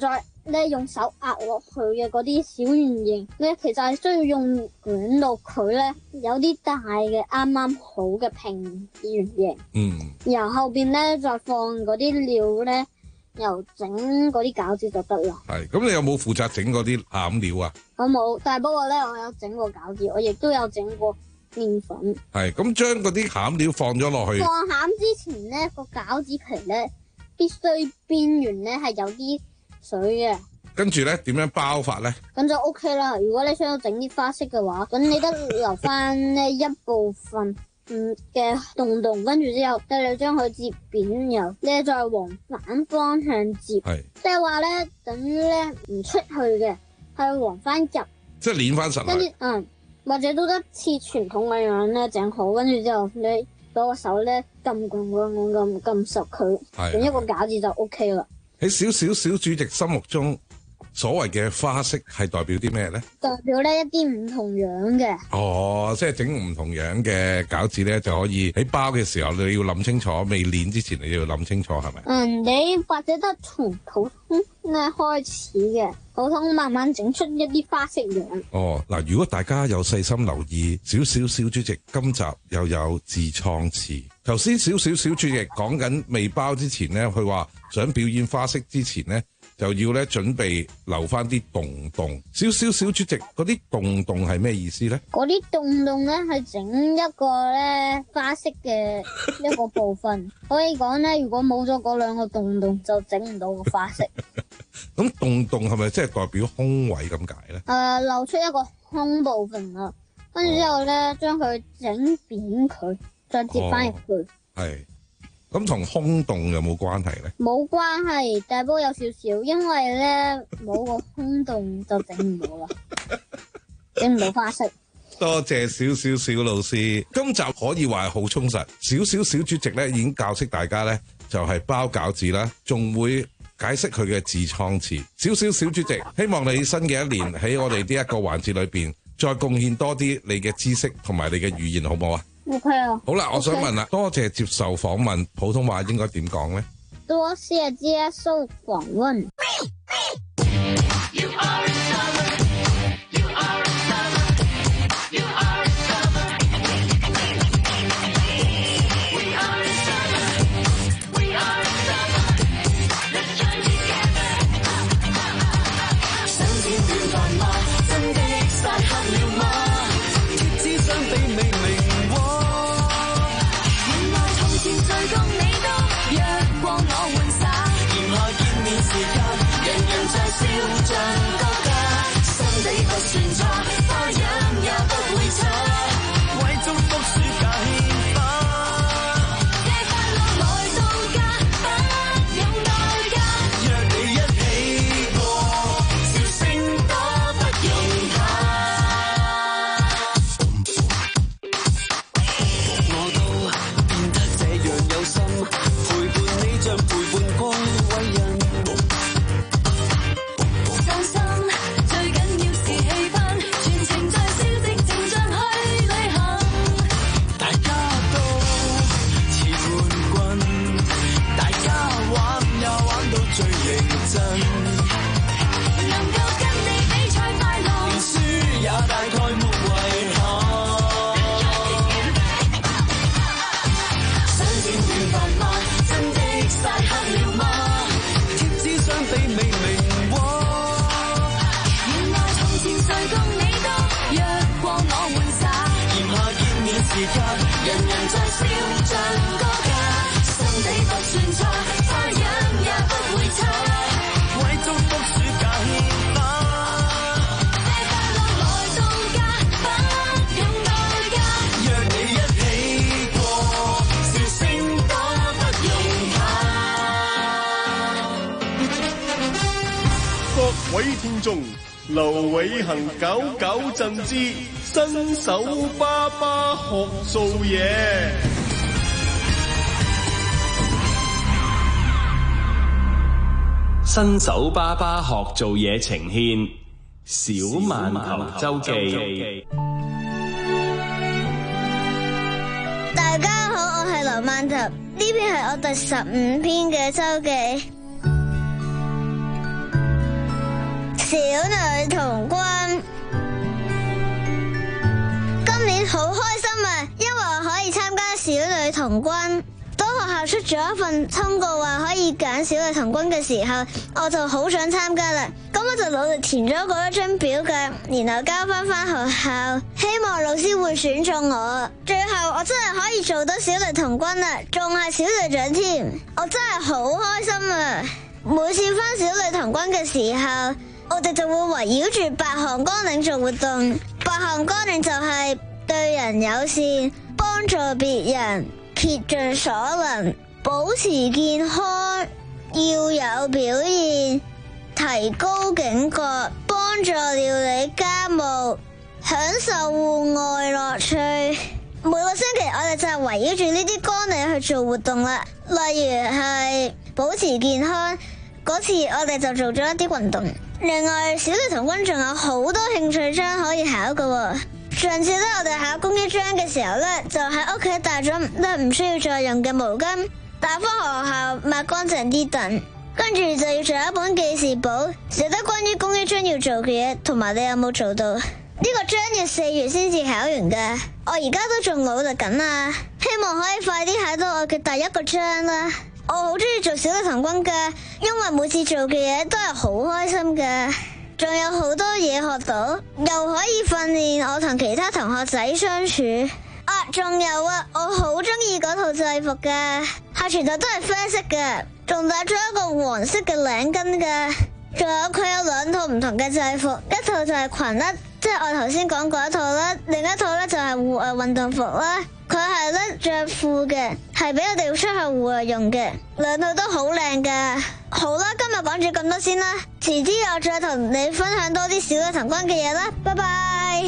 咧用手壓落去嘅嗰啲小圓形咧，其實係需要用捲到佢咧有啲大嘅啱啱好嘅平圓形。嗯。然後後邊咧再放嗰啲料咧，又整嗰啲餃子就得啦。
係，咁你有冇負責整嗰啲餡料啊？
我冇，但係不過咧，我有整過餃子，我亦都有整過麵粉。
係，咁將嗰啲餡料放咗落去。
放餡之前咧，個餃子皮咧必須邊緣咧係有啲水嘅。
跟住咧點樣包法咧？
咁就 OK 啦。如果你想要整啲花式嘅話，咁你得留翻呢一部分。嗯嘅洞洞，跟住之後咧，你將佢折扁，然後咧再往反方向折，即係話咧等於咧唔出去嘅，係往翻入，
即係捏翻實。
跟住嗯，或者都得似傳統嘅樣咧整好，跟住之後你攞個手咧撳撳撳撳撳實佢，整一個餃子就 OK 啦。
喺小小小主席心目中，所謂嘅花式係代表啲咩咧？
代表咧一啲唔同樣嘅。
哦，即係整唔同樣嘅餃子咧，就可以喺包嘅時候你要諗清楚，未練之前你要諗清楚，係咪？
嗯，你或者得從普通咧開始嘅，普通慢慢整出一啲花式樣。
哦，嗱，如果大家有細心留意，小小小主席今集又有自創詞。頭先小小小主席講緊未包之前咧，佢話想表演花式之前咧，就要咧準備留翻啲洞洞。小小小主席嗰啲洞洞係咩意思咧？
嗰啲洞洞咧係整一個咧花式嘅一個部分。可以講咧，如果冇咗嗰兩個洞洞，就整唔到個花式。
咁洞洞係咪即係代表空位咁解咧？誒、
呃，留出一個空部分啦，跟住之後咧，將佢整扁佢，再接翻入去。
係、哦。咁同空洞有冇關係咧？
冇關係，但係不過有少少，因為咧冇個空洞就整唔到啦，整唔到花式。
多謝小小小老師，今集可以話係好充實。小小小主席咧已經教識大家咧，就係包餃子啦，仲會解釋佢嘅自創詞。小小小主席，希望你新嘅一年喺我哋呢一個環節裏邊，再貢獻多啲你嘅知識同埋你嘅語言，好唔好啊
？OK 啊。
好啦，我想問啦，
okay.
多謝接受訪問，普通話應該點講咧？
多謝接受訪問。
各位聽眾，劉偉恒搞搞震之新手爸爸學做嘢。
新手爸爸學做嘢呈獻小饅頭周記。
大家好，我係劉饅頭，呢篇係我第十五篇嘅周記。 小女童軍。今年好開心啊，因為我可以參加小女童軍。當學校出咗一份通告話可以揀小女童軍嘅時候，我就好想參加啦。咁我就努力填咗嗰一張表格，然後交翻翻學校，希望老師會選中我。最後我真係可以做到小女童軍啦，仲係小隊長添，我真係好開心啊！每次翻小女童軍嘅時候，我哋就會圍繞住八項綱領做活動。八項綱領就係對人友善，幫助別人，竭盡所能，保持健康，要有表現，提高警覺，幫助料理家務，享受戶外樂趣。每個星期我哋就係圍繞住呢啲綱領去做活動啦。例如係保持健康，嗰次我哋就做咗一啲運動。另外，小女童軍仲有好多興趣章可以考㗎。上次咧，我哋考公益章嘅時候咧，就喺屋企帶咗咧唔需要再用嘅毛巾，帶翻學校抹乾淨啲凳，跟住就要做一本記事簿，寫得關於公益章要做嘅嘢，同埋你有冇做到。呢個章要四月先至考完噶，我而家都仲努力緊啊，希望可以快啲考到我嘅第一個章啦。我好中意做小女童軍噶，因為每次做嘅嘢都係好開心噶。仲有好多嘢學到，又可以訓練我同其他同學仔相處。啊，仲有啊，我好中意嗰套制服噶，係全部都係啡色嘅，仲帶咗一個黃色嘅領巾噶。仲有佢有兩套唔同嘅制服，一套就係裙啦，即係我頭先講過一套啦，另一套咧就係戶外運動服啦。佢係咧着褲嘅，係俾我哋出去戶外用嘅，兩套都好靚噶。好啦，今日講住咁多先啦，遲啲我再同你分享多啲小女童軍嘅嘢啦，拜拜。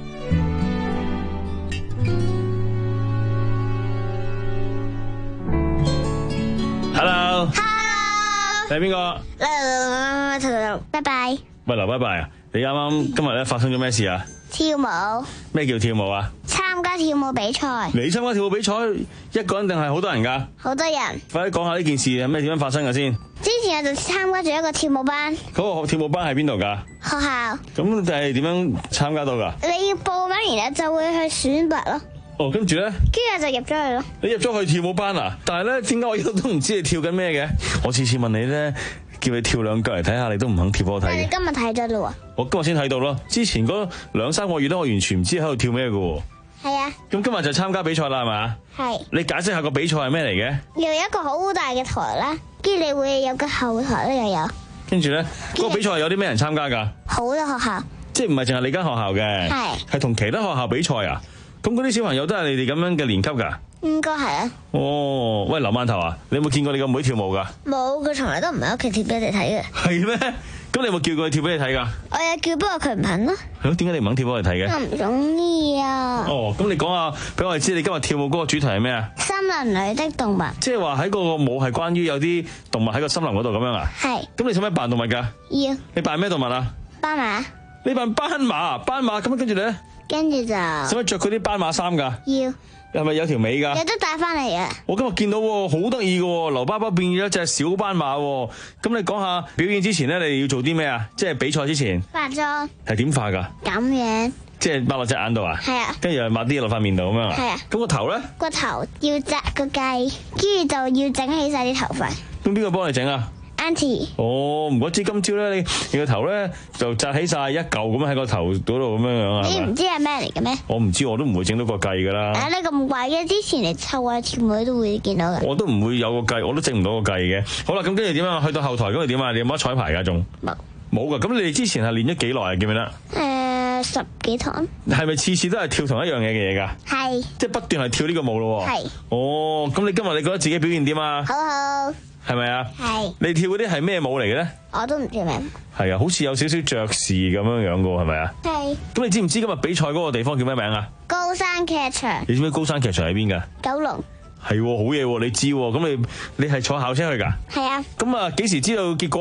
Hello，Hello，你係邊個？
拜拜。
喂，劉拜拜啊！你啱啱今日咧發生咗咩事啊？
跳舞。
咩叫跳舞啊？
參加跳舞比賽。
你參加跳舞比賽，一個人定係好多人噶？
好多人。
快啲講下呢件事係咩點樣發生嘅先？
之前我就參加咗一個跳舞班。
嗰個跳舞班喺邊度噶？
學校。
咁你係點樣參加到噶？
你要報名，然後就會去選拔咯。
哦，跟住咧？
跟住就入咗去咯。
你入咗去跳舞班啊？但係咧，點解我一路都唔知你跳緊咩嘅？我次次問你咧，叫你跳兩腳嚟睇下，你都唔肯跳俾我睇嘅。
你今日睇咗咯？我
今日先睇到咯，之前嗰兩三個月咧，我完全唔知喺度跳咩嘅。
係啊。咁
今日就參加比賽啦，係咪？係。你解釋下個比賽係咩嚟嘅？
有一個好大嘅台啦，跟住你會有個後台咧，又有。跟住咧，
嗰個比賽有啲咩人參加噶？
好多學校。
即係唔係淨係你間學校嘅？係。係同其他學校比賽啊？咁嗰啲小朋友都係你哋咁樣嘅年級噶？
應該係啊。
哦，喂，劉饅頭啊，你有冇見過你個妹跳舞噶？
冇，佢從來都唔喺屋企跳俾你哋睇嘅。
係咩？咁你有冇叫過佢跳俾你睇噶？
我有叫，不過佢唔肯咯。
係咯，點解你唔肯跳俾我哋睇嘅？
我唔中意啊。
哦，咁你講下俾我哋知，你今日跳舞嗰個主題係咩啊？
森林裏的動物。即
係話喺嗰個舞係關於有啲動物喺個森林嗰度咁樣啊？係。咁你使唔使扮動物噶？
要。
你扮咩動物啊？
斑馬。
你扮斑馬，斑馬咁跟住咧？跟住就。使唔使着佢啲斑馬衫噶？要。係咪有條尾噶？
有得帶翻嚟啊！
我今日見到好得意嘅，劉爸爸變咗一隻小斑馬。咁你講下表演之前咧，你要做啲咩啊？即係比賽之前。化妝。係點化噶？咁樣。即係抹落隻眼度啊？係啊。跟住又抹啲嘢落塊面度咁樣啊？係啊。咁個頭咧？個頭要紮個髻，跟住就要整起晒啲頭髮。咁邊個幫你整啊？Auntie。哦，唔怪之今朝咧，你你個頭咧就紮起晒一嚿咁喺個頭嗰度咁樣樣啊？你唔知係咩嚟嘅咩？我唔知，我都唔會整到個髻噶啦。啊，你咁怪嘅？之前你湊下跳舞都會見到嘅。我都唔會有個髻，我都整唔到個髻嘅。好啦，咁跟住點啊？去到後台咁係點啊？你有冇得彩排噶？仲冇冇噶？咁你哋之前係練咗幾耐啊？記唔記得？誒，十幾堂。係咪次次都係跳同一樣嘢嘅嘢噶？係。即係不斷係跳呢個舞咯。係。哦，咁你今日你覺得自己表現點啊？好好。係咪啊？係。你跳嗰啲係咩舞嚟嘅咧？我都唔知名。係啊，好似有少少爵士咁樣樣噶，係咪啊？係。咁你知唔知今日比賽嗰個地方叫咩名啊？高山劇場。你知唔知高山劇場喺邊噶？九龍。係，好嘢，你知。咁你你係坐校車去噶？係啊。咁啊，幾時知道結果啊？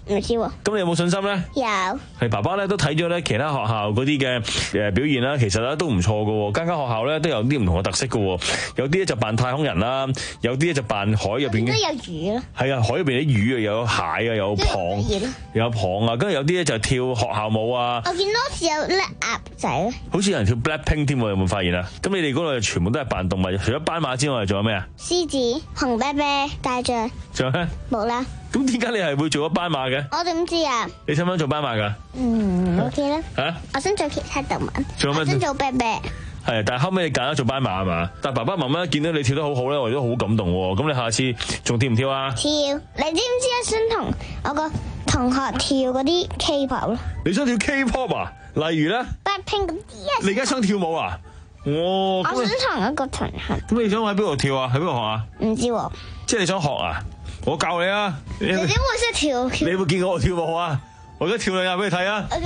唔知喎。
咁你有冇信心咧？
有。
係爸爸咧都睇咗咧其他學校嗰啲嘅誒表現啦，其實咧都唔錯㗎喎，間間學校咧都有啲唔同嘅特色㗎喎，有啲咧就扮太空人啦，有啲咧就扮海入邊嘅。
都有魚咯。
係啊，海入邊啲魚啊，有蟹啊，有蚌，有蚌啊，跟住有啲咧就跳學校舞啊。
我見到好似有叻鴨仔咧。
好似有人跳 Blackpink 添喎，有冇發現啊？咁你哋嗰度全部都係扮動物，除咗斑馬之外，仲有咩啊？
獅子、紅啤啤、大象。
仲有咧？
冇啦。
咁點解你係會做咗斑馬嘅？
我點知啊？
你想唔想做斑馬噶？
嗯 ，OK 啦。
嚇！
我想做其他動物。
做咩？
我想做啤啤。
係，但係後尾你揀咗做斑馬係嘛？但係爸爸媽媽見到你跳得好好咧，我哋都好感動喎。咁你下次仲跳唔跳啊？
跳！你知唔知啊？想同我個同學跳嗰啲 K-pop 咯。
你想跳 K-pop 啊？例如咧
？Blackpink 嗰啲啊！
你而家想跳舞啊？哦！
我想同一個同學。
咁你想喺邊度跳啊？喺邊度學啊？
唔知喎。
即係你想學啊？我教你啊！
你點會識跳？
你有冇見過我跳舞啊？我而家跳兩下俾你睇啊
！OK。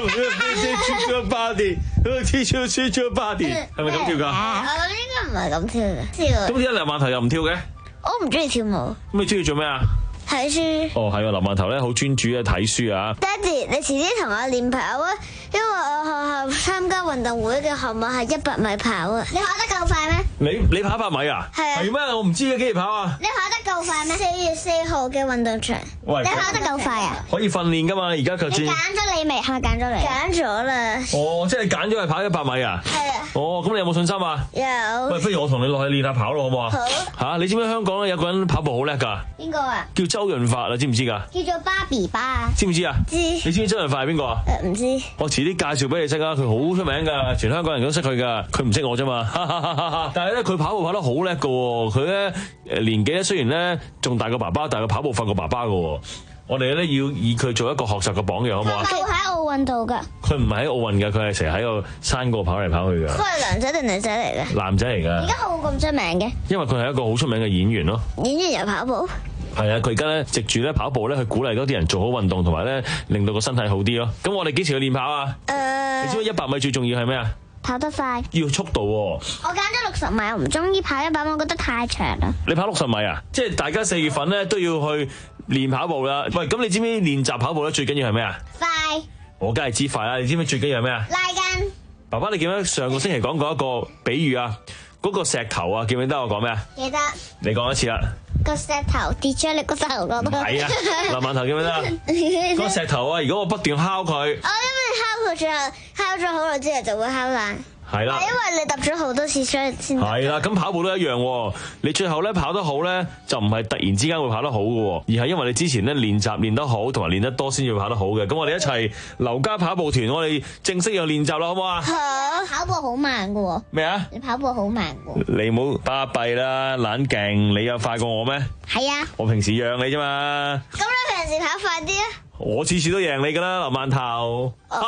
Teach your body, teach your teach your body， 係咪咁跳㗎？
我應該唔係咁跳嘅。
咁點解林饅頭又唔跳嘅？
我唔中意跳舞。咁
你中意做咩啊？
睇書。
哦，係啊，林饅頭咧好專注啊睇書啊。
爹哋，你遲啲同我練跑啊，因為我學校參加運動會嘅項目係一百米跑啊。你跑得夠快咩？
你你跑一百米啊？
係啊。
係咩？我唔知嘅，幾時跑啊？
你跑得夠快咩？四月四號嘅運動場。
喂，
你跑得夠快啊？
可以訓練噶嘛？而家就轉。
你揀咗你未？係咪揀咗你？揀咗啦。
哦，即係揀咗係跑一百米啊？
係啊。
哦，咁你有冇信心啊？
有。
喂，不如我同你落去練下跑咯，好唔好啊？
好。
嚇，你知唔知香港咧有個人跑步好叻㗎？
邊個啊？
叫周潤發啊，知唔知㗎？
叫做芭比吧。
知唔知啊？
知。
你知唔知周潤發係邊個啊？
誒，唔知。
我遲啲介紹俾你識啊，佢好出名㗎，全香港人都識佢㗎，佢唔識我啫嘛。但係咧，佢跑步跑得好叻㗎喎，佢咧誒年紀咧雖然咧仲大過爸爸，但係佢跑步快過爸爸㗎喎。我哋咧要以佢做一個學習嘅榜樣，好唔好啊？
佢喺奧運度㗎。
佢唔係喺奧運㗎，佢係成日喺個山嗰度跑嚟跑去㗎。
佢係男仔定女仔嚟嘅？
男仔嚟㗎。
而家好咁出名嘅？
因為佢係一個好出名嘅演員咯。
演員又跑步？
係啊，佢而家咧藉住咧跑步咧去鼓勵多啲人做好運動，同埋咧令到個身體好啲咯。咁我哋幾時去練跑啊？誒、呃，你知唔知一百米最重要係咩啊？
跑得快。
要速度喎。
我揀咗六十米，我唔中意跑一百米，我覺得太長啦。
你跑六十米啊？即係大家四月份咧都要去練跑步啦。喂，咁你知唔知練習跑步咧最緊要係咩啊？
快。
我梗係知快啦。你知唔知最緊要係咩啊？
拉筋。
爸爸，你記唔記得上個星期講過一個比喻啊？嗰、那個石頭啊，記唔記得我講咩啊？
記得。
你講一次啦。
個石頭跌咗你個頭嗰度。
係啊，林饅頭記唔記得？個石頭啊，如果我不斷敲佢，
我因為敲佢，最後敲咗好耐之後就會敲爛。
係啦，
因為你揼咗好多次所以先。
係啦，咁跑步都一樣，你最後咧跑得好咧，就唔係突然之間會跑得好嘅，而係因為你之前咧練習練得好，同埋練得多先至會跑得好嘅。咁我哋一齊劉家跑步團，我哋正式又練習啦，好唔好啊？
好，跑步好慢嘅。咩
啊？
你跑步好慢嘅。
你唔好巴閉啦，懶勁，你有快過我咩？
係啊。
我平時讓你啫嘛。
咁你平時跑快啲啊？
我次次都贏你噶啦，劉饅頭。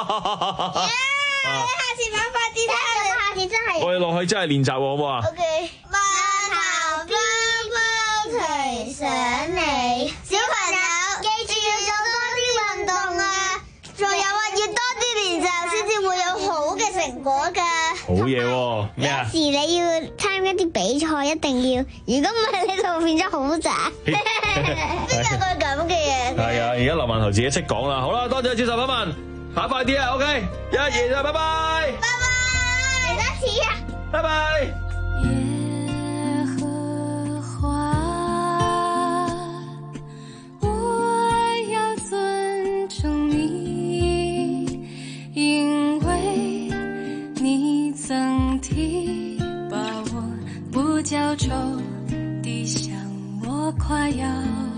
Yeah, 你下次跑快啲啦！你下次真係。
我哋落去真係練習好唔好啊
？OK。饅頭幫幫提醒你，小朋友記住要做多啲運動啊！仲有啊，要多啲練習先至會有好嘅成果㗎。
好嘢喎！咩啊？
有時你要參加啲比賽，一定要。如果唔係，你就變咗好渣。邊有個咁嘅嘢？
係啊！而家劉饅頭自己識講啦。好啦，多謝接受訪問。跑快啲啊 ！OK， 一、二、三，拜拜。
拜拜，嚟多次啊！
拜拜。
耶和華，我要尊重你，因為你曾提拔我，不焦愁地向我誇耀。